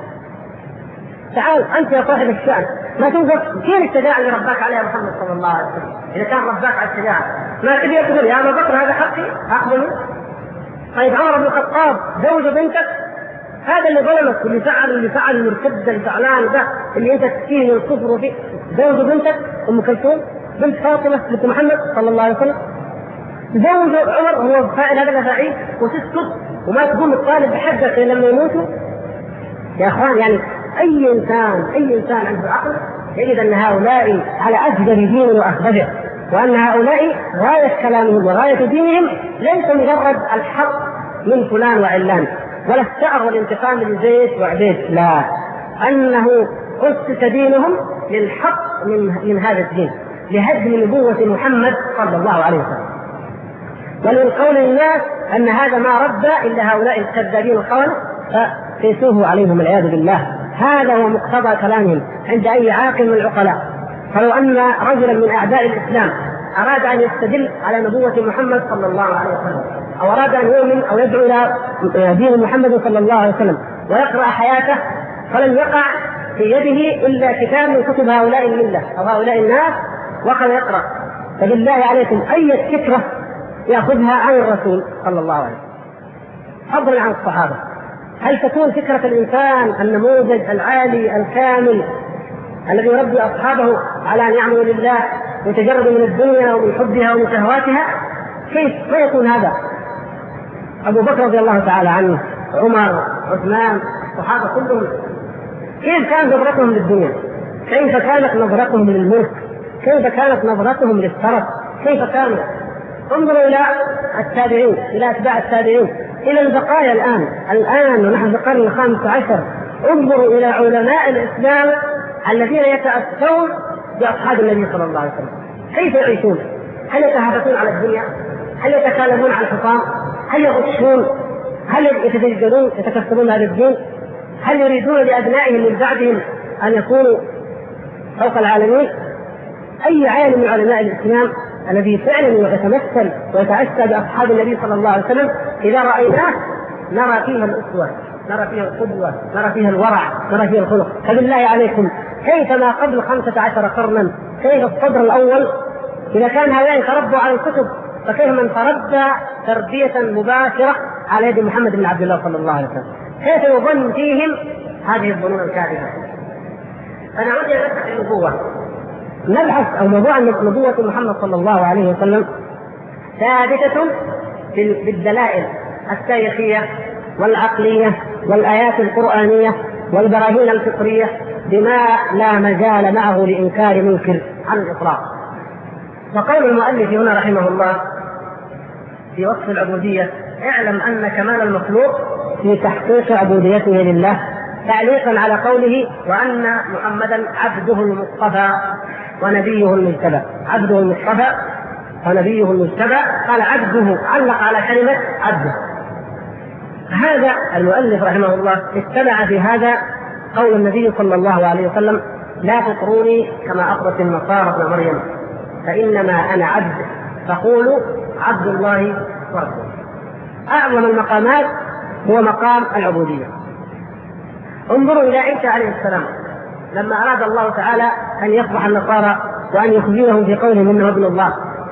تعال أنت يا صاحب الشأن، ما توقف. كيف الشجاعة اللي رباك عليها محمد صلى الله عليه وسلم؟ إذا كان رباك على الشجاعة ما تبي تقول يا أبو بكر هذا حقي أقبله؟ طيب عمر بن الخطاب زوج بنتك، هذا اللي ظلمك واللي فعل المرتد الزعلان ده اللي انت تسكين الكفر فيه، زوج بنتك ام كلثوم بنت فاطمه بنت محمد صلى الله عليه وسلم، زوج عمر هو فاعل هذا الافاعيل وتسكت وما تقوم الطالب بحقك لما يموتوا. يا اخوان يعني اي انسان عنده عقل يجد ان هؤلاء على اجدر دين واخبثه، وان هؤلاء غايه كلامهم وغايه دينهم ليس مجرد الحق من فلان وعلان ولا الثأر والانتقام من زيد وعبيد، لا، أنه أسس دينهم للحق من هذا الدين، لهدم نبوة محمد صلى الله عليه وسلم. ومن قول الناس أن هذا ما ربى إلا هؤلاء الكذابين الخونة فقيسوه عليهم العياذ بالله. هذا هو مقتضى كلامهم عند أي عاقل من العقلاء. فلو أن رجلا من أعداء الإسلام أراد أن يستدل على نبوة محمد صلى الله عليه وسلم أو أراد أن يؤمن أو يدعو إلى دين محمد صلى الله عليه وسلم ويقرأ حياته، فلن يقع في يده إلا كتاب من كتب هؤلاء الملة أو هؤلاء الناس وقد يقرأ. فبالله عليكم أي فكرة يأخذها عن الرسول صلى الله عليه وسلم فضلا عن الصحابة؟ هل تكون فكرة الإنسان النموذج العالي الكامل الذي يربي أصحابه على أن يعملوا لله ويتجردوا من الدنيا ومن حبها ومن شهواتها؟ كيف ما يكون هذا؟ أبو بكر رضي الله تعالى عنه، عمر، عثمان، الصحابة كلهم كيف كانت نظرتهم للدنيا؟ كيف كانت نظرتهم للملك؟ كيف كانت نظرتهم للشرف؟ كيف كانوا؟ انظروا إلى التابعين، إلى أتباع التابعين، إلى البقايا الآن ونحن في القرن 15. انظروا إلى علماء الإسلام الذين يتأثرون بأصحاب النبي صلى الله عليه وسلم، كيف يعيشون؟ هل يتهافتون على الدنيا؟ هل يتكالمون على الحطام؟ هل يغشون؟ هل يتدجلون يتكسبون هذا الدين؟ هل يريدون لأبنائهم من بعدهم أن يكونوا فوق العالمين؟ أي عالم من علماء الإسلام الذي فعلا يتمثل ويتأسى بأصحاب النبي صلى الله عليه وسلم إذا رأيناه نرى فيها الأسوة، نرى فيها القدوة، نرى فيها الورع، نرى فيها الخلق. فبالله عليكم كيف ما قبل 15 قرنا، كيف الصدر الأول إذا كان هؤلاء تربوا على الكتب، فكيف من تربى تربية مباشرة على يد محمد بن عبد الله صلى الله عليه وسلم؟ كيف يظن فيهم هذه الظنون الكاذبة؟ فنعود إلى مسألة النبوة. نبحث أو موضوع نبوة محمد صلى الله عليه وسلم ثابتة بالدلائل التاريخية والعقلية والآيات القرآنية والبراهين الفطرية بما لا مجال معه لإنكار منكر على الإطلاق. فقول المؤلف هنا رحمه الله في وصف العبودية: اعلم أن كمال المخلوق في تحقيق عبوديته لله، تعليقا على قوله: وأن محمدا عبده المصطفى ونبيه المجتبى. عبده المصطفى ونبيه المجتبى، قال عبده، علق على كلمة عبده. هذا المؤلف رحمه الله اتبع في هذا قول النبي صلى الله عليه وسلم: لا تطروني كما أطرت النصارى ابن مريم، فإنما أنا عبد، فقولوا عبد الله ورسوله. أعظم المقامات هو مقام العبودية. انظروا إلى عيسى عليه السلام لما أراد الله تعالى أن يفضح النصارى وأن يخزيهم في قولهم إنه ابن الله،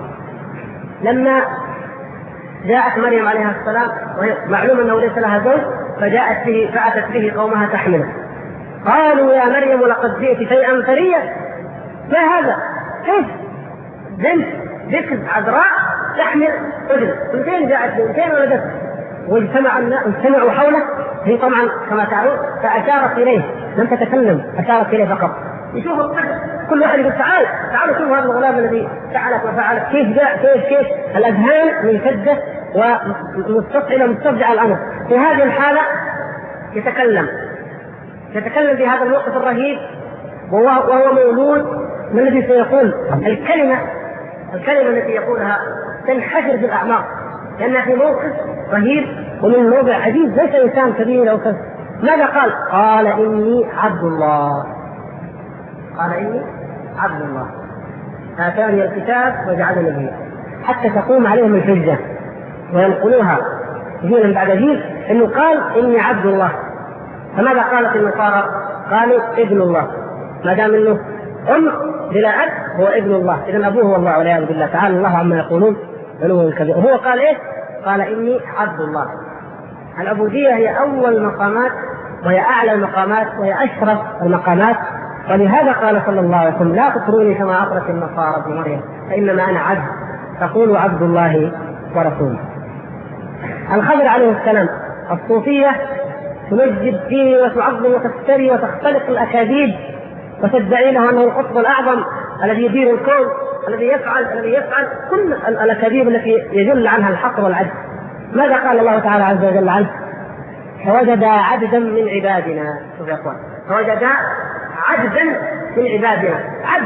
لما جاءت مريم عليها السلام وهي معلوم أنه ليس لها زوج فأتت به قومها تحمله، قالوا يا مريم لقد جئت شيئا فريا. ما هذا؟ كيف بنت ذكر عذراء تحمل ابن؟ من فين جاءت؟ من فين ولدت؟ واجتمعوا حوله، هي طبعا كما تعرفون فأشارت إليه، لم تتكلم، أشارت إليه فقط. يشوف الطفل كل واحد يقول تعالوا شوفوا هذا الغلام الذي فعلت وفعلت، كيف جاء كيف الأذهان منفجة ومستفعلة مستفزعة الأمر. في هذه الحالة يتكلم، يتكلم في هذا الموقف الرهيب، وهو مولود من الذي سيقول الكلمة التي يقولها تنحشر في الأعماق، لأنها في موقف رهيب ومن موضع عجيب، ليس إنسان كبير أو كذا. ماذا قال؟ قال إني عبد الله. قال إني عبد الله آتاني الكتاب وجعلني نبيا، حتى تقوم عليهم الحجة وينقلوها جيلا بعد جيل إنه قال إني عبد الله. فماذا قالت النصارى؟ قالوا ابن الله، ما دام إنه بلا أب هو ابن الله، إذن أبوه هو الله والعياذ بالله تعالى الله عما يقولون علوا كبير. وهو قال إيه؟ قال إني عبد الله. العبودية هي أول المقامات وهي أعلى المقامات وهي أشرف المقامات، ولهذا قال صلى الله عليه وسلم لا تطروني كما أطرت النصارى ابن مريم فإنما أنا عبد، تقول عبد الله ورسوله. الخضر عليه السلام الصوفية تمجد فيه وتعظم وتفتري وتختلق الأكاذيب وتدعي له أنه القطب الأعظم الذي يدير الكون الذي يفعل كل الأكاذيب التي يجل عنها الحق والعدل. ماذا قال الله تعالى عز وجل عنه؟ فوجد عبدا من عبادنا. شوف يا اخوان، فوجد عبدا من عبادنا،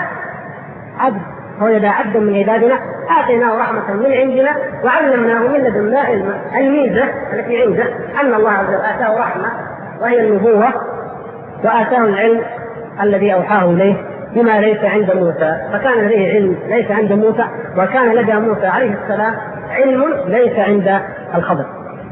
عبد فوجد عبدا من عبادنا آتيناه رحمة من عندنا وعلمناه من لدنا علما. الميزة التي عنده أن الله عز وجل آتاه رحمة وهي النبوة، وآتاه العلم الذي أوحاه إليه بما ليس عند موسى، فكان لديه علم ليس عند موسى، وكان لدى موسى عليه السلام علم ليس عند الخضر.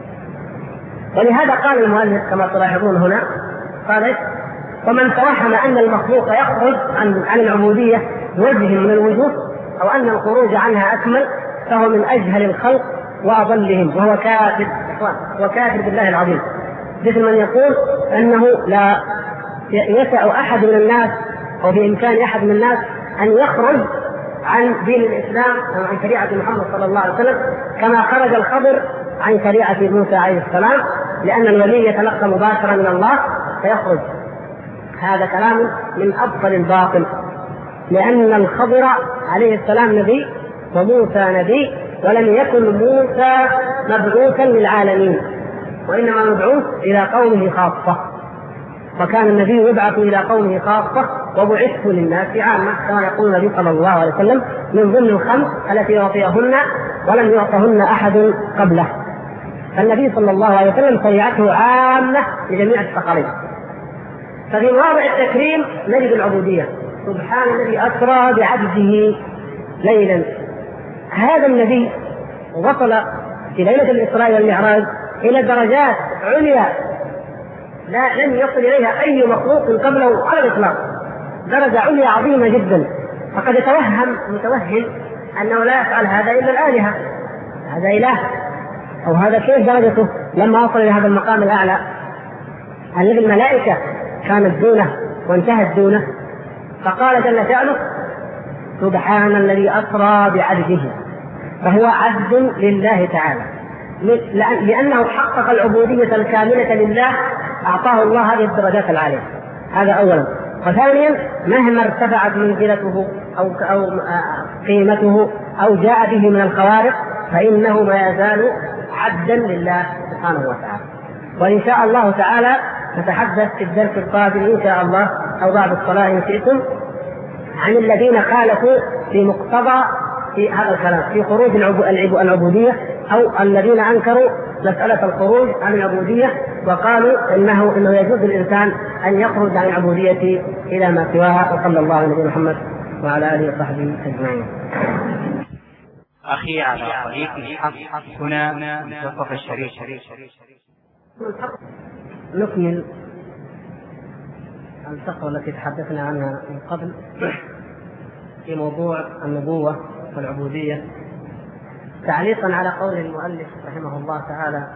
ولهذا قال المؤلف كما تلاحظون هنا قال ومن توهم أن المخلوق يخرج عن العبودية بوجه من الوجوه أو أن الخروج عنها أكمل فهو من أجهل الخلق وأضلهم، وهو كافر وكافر بالله العظيم، مثل من يقول أنه لا يسع أحد من الناس أو بإمكان أحد من الناس أن يخرج عن دين الإسلام أو عن شريعة محمد صلى الله عليه وسلم كما خرج الخضر عن شريعة موسى عليه السلام، لأن الولي يتلقى مباشرة من الله فيخرج. هذا كلام من أبطل الباطل، لأن الخضر عليه السلام نبي وموسى نبي، ولم يكن موسى مبعوثا للعالمين وإنما مبعوث إلى قومه خاصة، وكان النبي يبعث إلى قومه خاصة وبعثت للناس عامة كما يقول النبي صلى الله عليه وسلم من ضمن الخمس التي أعطيهن ولم يعطهن أحد قبله. فالنبي صلى الله عليه وسلم شريعته عامة لجميع الثقلين. ففي مواضع التكريم نجد العبودية. سبحان الذي أسرى بعبده ليلا. هذا النبي وصل في ليلة الإسراء والمعراج إلى درجات عليا لم يصل إليها أي مخلوق قبله على الإطلاق، درجة عليا عظيمة جدا. فقد يتوهم متوهم أنه لا يفعل هذا إلا الآلهة، هذا إله أو هذا كيف درجته لما وصل إلى هذا المقام الأعلى الذي الملائكة كانت دونه وانتهت دونه. فقال جل شأنه سبحان الذي أسرى بعبده، فهو عبد لله تعالى لأنه حقق العبودية الكاملة لله، أعطاه الله هذه الدرجات العالية. هذا أولا. وثانيا مهما ارتفعت منزلته أو قيمته أو جاء به من الخوارق فإنه ما يزال عبدا لله سبحانه وتعالى. وإن شاء الله تعالى نتحدث في الدرس القادم إن شاء الله أو بعد الصلاة إن شئتم عن الذين خالفوا في مقتضى في هذا الكلام في خروج العبودية، أو الذين أنكروا مسألة الخروج عن العبودية وقالوا إنه يجوز للإنسان أن يخرج عن العبودية إلى ما سواها. وصلى الله على نبينا محمد وعلى آله وصحبه أجمعين. أخي على طريق الحق هنا منتصف الشريف. نكمل الفقرة التي تحدثنا عنها من قبل في موضوع النبوة والعبودية، تعليقا على قول المؤلف رحمه الله تعالى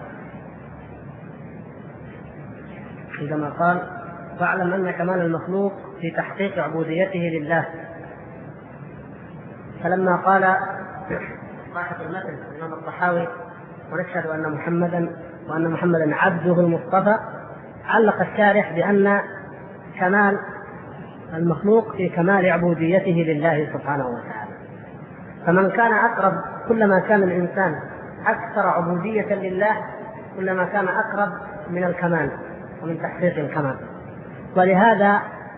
عندما قال واعلم أن كمال المخلوق في تحقيق عبوديته لله. فلما قال صاحب المثل الإمام الطحاوي ونشهد وأن محمدا عبده المصطفى، علق الشارح بأن كمال المخلوق في كمال عبوديته لله سبحانه وتعالى. فمن كان أقرب، كلما كان الإنسان أكثر عبودية لله كلما كان أقرب من الكمال ومن تحقيق الكمال. ولهذا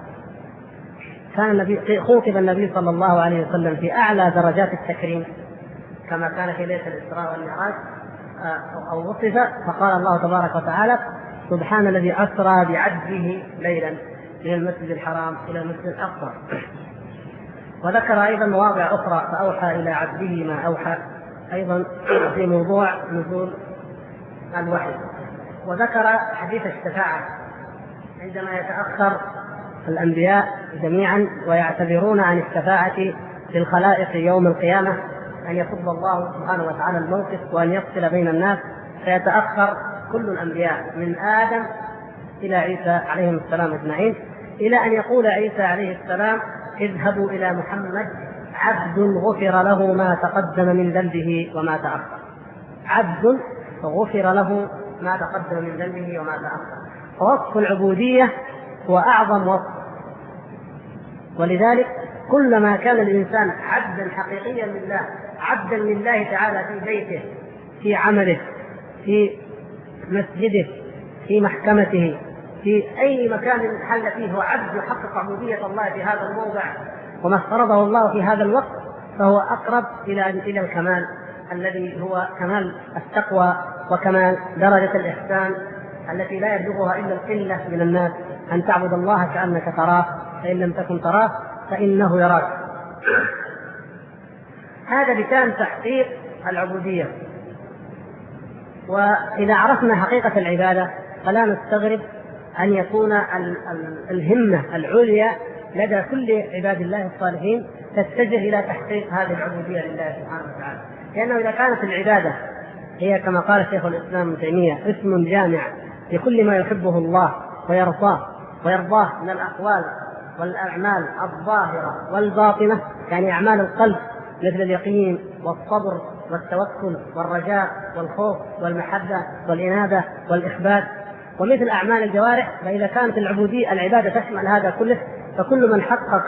كان خوطب النبي صلى الله عليه وسلم في أعلى درجات التكريم كما كان في ليلة الإسراء والمعراج أو وصف، فقال الله تبارك وتعالى: سبحان الذي أسرى بعبده ليلا من المسجد الحرام إلى المسجد الأقصى. وذكر أيضا مواضع أخرى: فأوحى إلى عبده ما أوحى، أيضا في موضوع نزول الوحي. وذكر حديث الشفاعة عندما يتأخر الأنبياء جميعا ويعتذرون عن الشفاعة للخلائق يوم القيامة، أن يصب الله سبحانه وتعالى الموقف وأن يفصل بين الناس، فيتأخر كل الأنبياء من آدم إلى عيسى عليهم السلام أجمعين، إلى أن يقول عيسى عليه السلام: اذهبوا إلى محمد عبد غفر له ما تقدم من ذنبه وما تأخر. عبد غفر له ما تقدم من ذنبه وما تأخر. فوصف العبودية هو أعظم وصف، ولذلك كلما كان الإنسان عبدا حقيقيا لله، عبدا لله تعالى في بيته، في عمله، في مسجده، في محكمته، في أي مكان حل فيه هو عبد يحقق عبودية الله في هذا الموضع وما افترضه الله في هذا الوقت، فهو أقرب إلى الكمال الذي هو كمال التقوى وكمال درجة الإحسان التي لا يبلغها إلا القلة من الناس، أن تعبد الله كأنك تراه فإن لم تكن تراه فإنه يراك. هذا بكان تحقيق العبودية. وإذا عرفنا حقيقة العبادة فلا نستغرب أن يكون الهمة العليا لدى كل عباد الله الصالحين تتجه إلى تحقيق هذه العبودية لله سبحانه وتعالى، لأنه إذا كانت العبادة هي كما قال شيخ الإسلام ابن تيمية اسم جامع لكل ما يحبه الله ويرضاه من الأقوال والأعمال الظاهرة والباطنة، يعني أعمال القلب مثل اليقين والصبر والتوكل والرجاء والخوف والمحبة والإنابة والإخبات، ومثل أعمال الجوارح. فإذا كانت العبادة تشمل هذا كله، فكل من حقق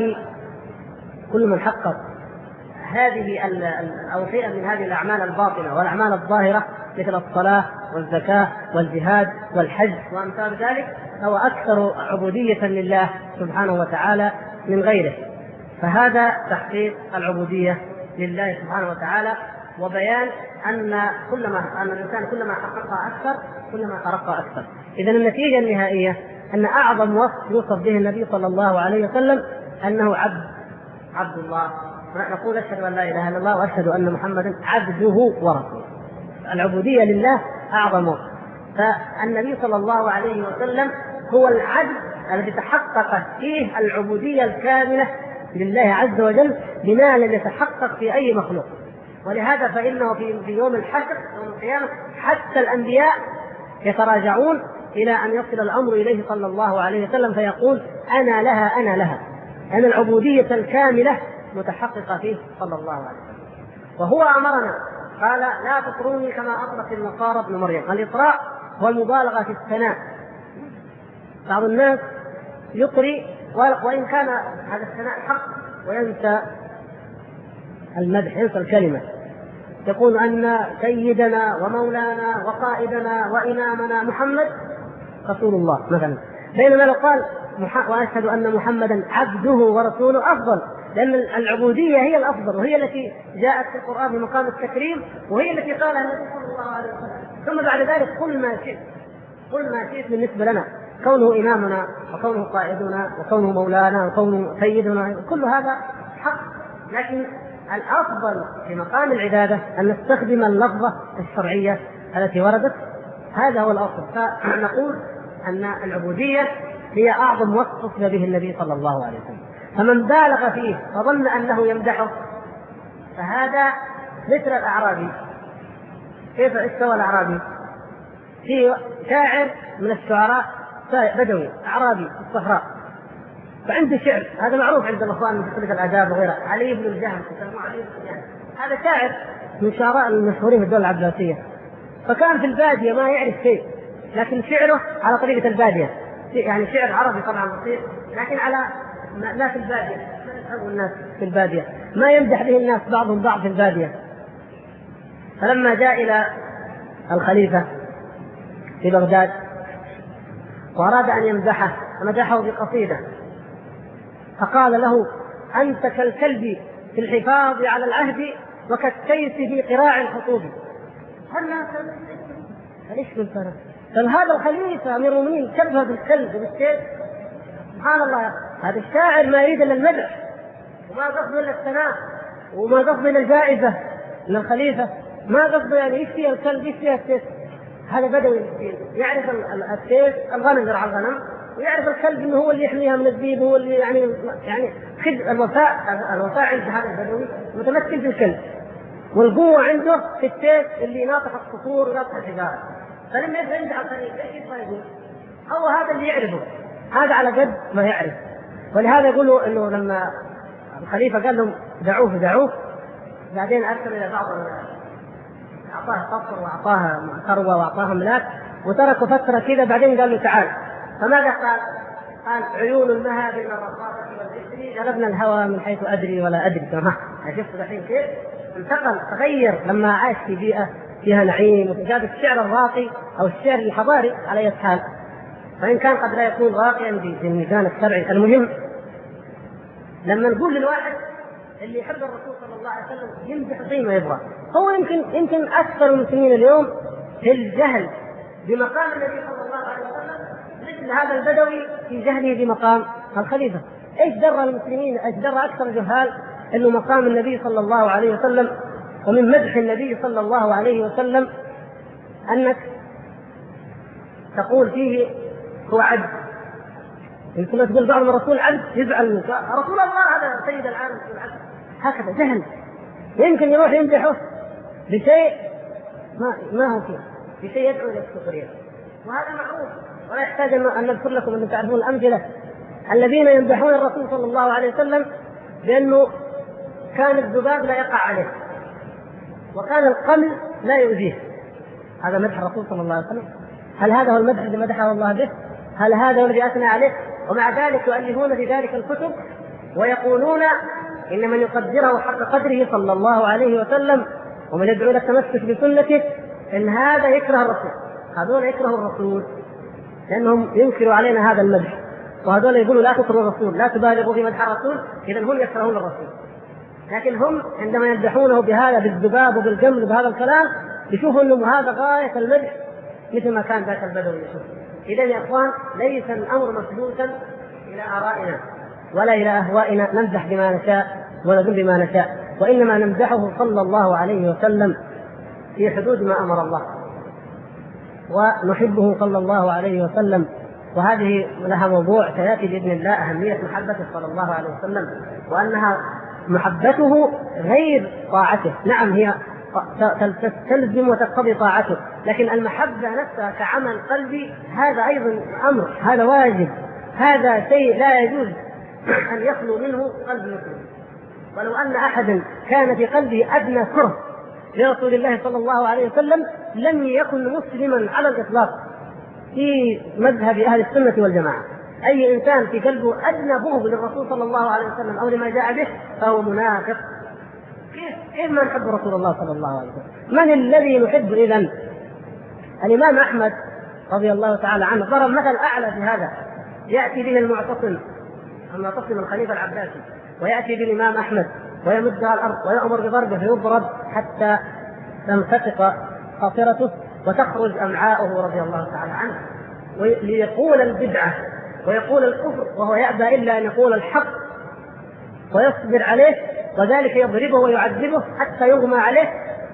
هذه أو شيئا من هذه الأعمال الباطنة والأعمال الظاهرة مثل الصلاة والزكاة والجهاد والحج وأمثال ذلك، هو أكثر عبودية لله سبحانه وتعالى من غيره. فهذا تحقيق العبودية لله سبحانه وتعالى، وبيان أن الإنسان كلما حققها أكثر كلما ترقى أكثر. إذن النتيجة النهائية أن أعظم وصف يوصف به النبي صلى الله عليه وسلم أنه عبد الله. نقول أشهد أن لا إله إلا الله وأشهد أن محمدا عبده ورسوله. العبودية لله أعظم وصف. فالنبي صلى الله عليه وسلم هو العبد الذي تحقق فيه العبودية الكاملة لله عز وجل بما لم يتحقق في أي مخلوق. ولهذا فإنه في يوم الحشر يوم القيامة حتى الأنبياء يتراجعون إلى أن يصل الأمر إليه صلى الله عليه وسلم فيقول: أنا لها، أن العبودية الكاملة متحققة فيه صلى الله عليه وسلم. وهو أمرنا قال: لا تطروني كما أطرت النصارى ابن مريم. الإطراء هو المبالغة في الثناء. بعض الناس يطري وإن كان هذا الثناء حق وينسى المدح، ينسى الكلمة، يقول أن سيدنا ومولانا وقائدنا وإمامنا محمد رسول الله مثلا، بينما لو قال وأشهد أن محمدا عبده ورسوله أفضل، لأن العبودية هي الأفضل وهي التي جاءت في القرآن بمقام التكريم وهي التي قالها النبي صلى الله عليه وسلم. ثم بعد ذلك قل ما شئت بالنسبة لنا، كونه إمامنا وكونه قائدنا وكونه مولانا وكونه سيدنا، كل هذا حق، لكن الأفضل في مقام العبادة أن نستخدم اللفظة الشرعية التي وردت. هذا هو الأصل. فنقول أن العبودية هي أعظم وصف وصف به النبي صلى الله عليه وسلم. فمن بالغ فيه فظن أنه يمدحه فهذا مثل الأعرابي. كيف استوى الأعرابي؟ في شاعر من الشعراء بدوي أعرابي في الصحراء فعنده شعر، هذا معروف عند الأخوان من كتب الآداب وغيرها، علي بن الجهم، هذا شاعر من شعراء المشهورين في الدولة العباسية، فكان في البادية ما يعرف شيء، لكن شعره على طريقة البادية، يعني شعر عربي طبعا بسيط، لكن على ناس البادية، الناس في البادية ما يمدح به الناس بعضهم بعض في البادية. فلما جاء إلى الخليفة في بغداد وأراد أن يمدحه مدحه بقصيدة فقال له: أنت كالكلب في الحفاظ على العهد وكالتيس في قراع الخطوب. ليش بالفرق؟ فهذا الخليفة أمير المؤمنين كلبها بالكلب بالسيف. سبحان الله، هذا الشاعر ما يريد إلا المدح وما قصده إلا الثناء وما قصده إلا الجائزة للخليفة، ما قصده يعني يشفي الكلب يشفي السيف. هذا بدوي يعرف السيف الغنم يرعى الغنم، ويعرف الكلب انه هو اللي يحميها من الذئب، هو اللي يعني الوفاء عند هذا البدوي متمثل في الكلب، والقوة عنده في السيف اللي ناطح الصخور وناطح الحجارة. فلما يبغى يمدح الخليفة ايش يقول؟ هو هذا اللي يعرفه، هذا على قد ما يعرف. ولهذا يقولوا انه لما الخليفة قال لهم دعوه، بعدين ارسل الى بعض اعطاه قصر واعطاه ثروة واعطاه املاك وتركوا فترة كذا، بعدين قال له تعال. فماذا قال؟ قال: عيون المها بين الرصاصة والجسر غلبنا الهوى من حيث أدري ولا أدري. شفت الحين كيف انتقل تغير لما عاش في بيئة فيها نعيم، وجاب الشعر الراقي أو الشعر الحضاري على أي حال، فإن كان قد لا يكون راقيا في الميزان الشرعي. المهم لما نقول للواحد اللي يحب الرسول صلى الله عليه وسلم يمدح زي ما يبغى، هو يمكن أكثر المسلمين اليوم في الجهل بمقام النبي صلى الله عليه وسلم مثل هذا البدوي في جهله بمقام الخليفة. ايش درى المسلمين، ايش درى اكثر الجهال انه مقام النبي صلى الله عليه وسلم، ومن مدح النبي صلى الله عليه وسلم انك تقول فيه هو عبد. يمكن تقول بعض الرسول عبد يزعل منك، رسول الله هذا سيد العالم هكذا جهل. يمكن يروح يمدحه بشيء ما هو فيه، بشيء يدعو الى السخريه، وهذا معروف ولا يحتاج ان نذكر لكم ان تعرفون الامثله. الذين يمدحون الرسول صلى الله عليه وسلم بانه كان الذباب لا يقع عليه وكان القمل لا يؤذيه، هذا مدح الرسول صلى الله عليه وسلم؟ هل هذا هو المدح الذي مدحه الله به؟ هل هذا هو الذي اثنى عليه؟ ومع ذلك يؤلفون في ذلك الكتب ويقولون ان من يقدره حق قدره صلى الله عليه وسلم ومن يدعو الى التمسك بسنته ان هذا يكره الرسول. هذول يكرهوا الرسول لانهم ينكروا علينا هذا المدح، وهذول يقولوا لا تكرهوا الرسول، لا تبالغوا في مدح الرسول، اذا هم يكرهون الرسول. لكن هم عندما يمدحونه بهذا بالذباب وبالجمل وبهذا الكلام يشوفوا انه هذا غايه المدح مثل ما كان ذاك البدوي يشوف. اذا يا اخوان ليس الامر مسدودا الى ارائنا ولا الى اهوائنا، نمدح بما نشاء ونذم بما نشاء، وانما نمدحه صلى الله عليه وسلم في حدود ما امر الله، ونحبه صلى الله عليه وسلم. وهذه لها موضوع سياتي باذن الله، اهميه محبته صلى الله عليه وسلم، وانها محبته غير طاعته. نعم هي تستلزم وتقتضي طاعته، لكن المحبه نفسها كعمل قلبي هذا ايضا امر، هذا واجب، هذا شيء لا يجوز ان يخلو منه قلب مسلم. ولو ان احدا كان في قلبه ادنى كره لرسول الله صلى الله عليه وسلم لم يكن مسلما على الاطلاق في مذهب اهل السنه والجماعه. اي انسان في قلبه ادنى بغض للرسول صلى الله عليه وسلم او لما جاء به فهو منافق. كيف ما نحب رسول الله صلى الله عليه وسلم؟ من الذي نحب اذن؟ الامام احمد رضي الله تعالى عنه ضرب مثل اعلى في هذا، ياتي به المعتصم الخليفه العباسي، وياتي بالامام احمد ويمدها الارض ويامر بضربه فيضرب حتى تنفتق خاصرته وتخرج امعاؤه رضي الله تعالى عنه، ليقول البدعه ويقول الكفر وهو يأبى الا ان يقول الحق ويصبر عليه، وذلك يضربه ويعذبه حتى يغمى عليه.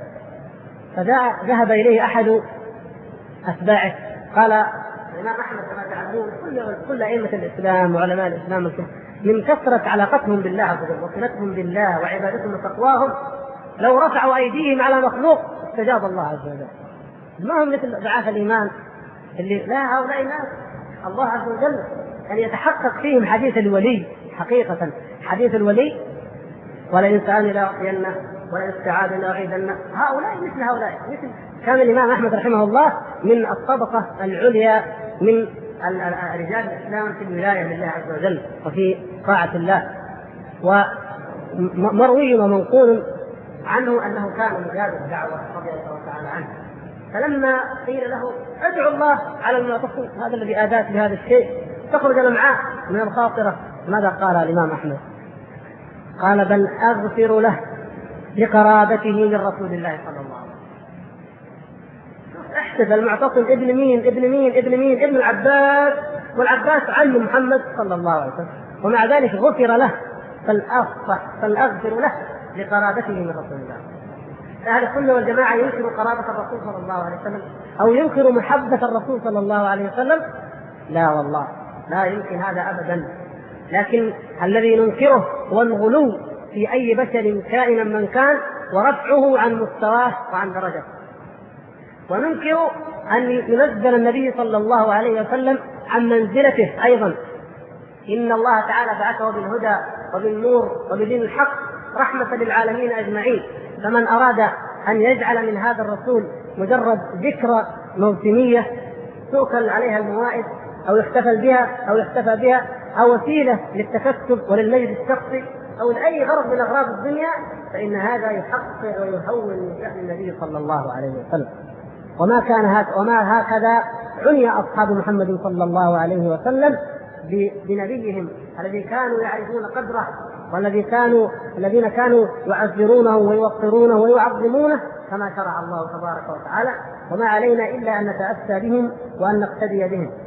فذهب اليه احد اتباعه قال: الامام احمد كما تعلمون كل ائمه الاسلام وعلماء الاسلام من كثره علاقتهم بالله عز وجل وصلتهم بالله وعبادتهم وتقواهم لو رفعوا ايديهم على مخلوق استجاب الله عز وجل. ما هم مثل ضعاف الايمان اللي لا، هؤلاء الناس الله عز وجل ان يتحقق فيهم حديث الولي. حقيقه حديث الولي: ولئن سألني لأعطينه ولئن استعاذني لأعيذنه. هؤلاء مثل هؤلاء، مثل كان الإمام أحمد رحمه الله من الطبقة العليا من رجال الإسلام في الولاية لله عز وجل وفي طاعة الله، ومروي ومنقول عنه أنه كان مجاب الدعوة رضي الله تعالى عنه. فلما قيل له ادعو الله على المعتصم هذا الذي آذاك بهذا الشيء تخرج الأمعاء من الخاطرة. ماذا قال الإمام أحمد؟ قال: بل أغفر له لقرابته من رسول الله صلى الله عليه وسلم. احسب المعتصم ابن مين ابن مين ابن مين؟ ابن العباس، والعباس عم محمد صلى الله عليه وسلم، ومع ذلك غفر له. فالأغفر له لقرابته من رسول الله. أهل السنة والجماعة ينكر قرابة الرسول صلى الله عليه وسلم أو ينكر محبة الرسول صلى الله عليه وسلم؟ لا والله، لا يمكن هذا أبدا. لكن الذي ننكره هو الغلو في أي بشر كائنا من كان، ورفعه عن مستواه وعن درجته. وننكر أن ينزل النبي صلى الله عليه وسلم عن منزلته أيضا. إن الله تعالى بعثه بالهدى وبالنور وبدين الحق رحمة للعالمين أجمعين، فمن أراد أن يجعل من هذا الرسول مجرد ذكرى موسمية تؤكل عليها الموائد أو يحتفى بها أو وسيلة للتكسب وللمجد الشخصي أو لأي غرض من أغراض الدنيا، فإن هذا يحقق ويهون من شأن النبي صلى الله عليه وسلم. وما هكذا عني أصحاب محمد صلى الله عليه وسلم بنبيهم الذي كانوا يعرفون قدره، الذين كانوا يعذرونه ويوقرونه ويعظمونه كما شرع الله تبارك وتعالى. وما علينا إلا أن نتأسى بهم وأن نقتدي بهم.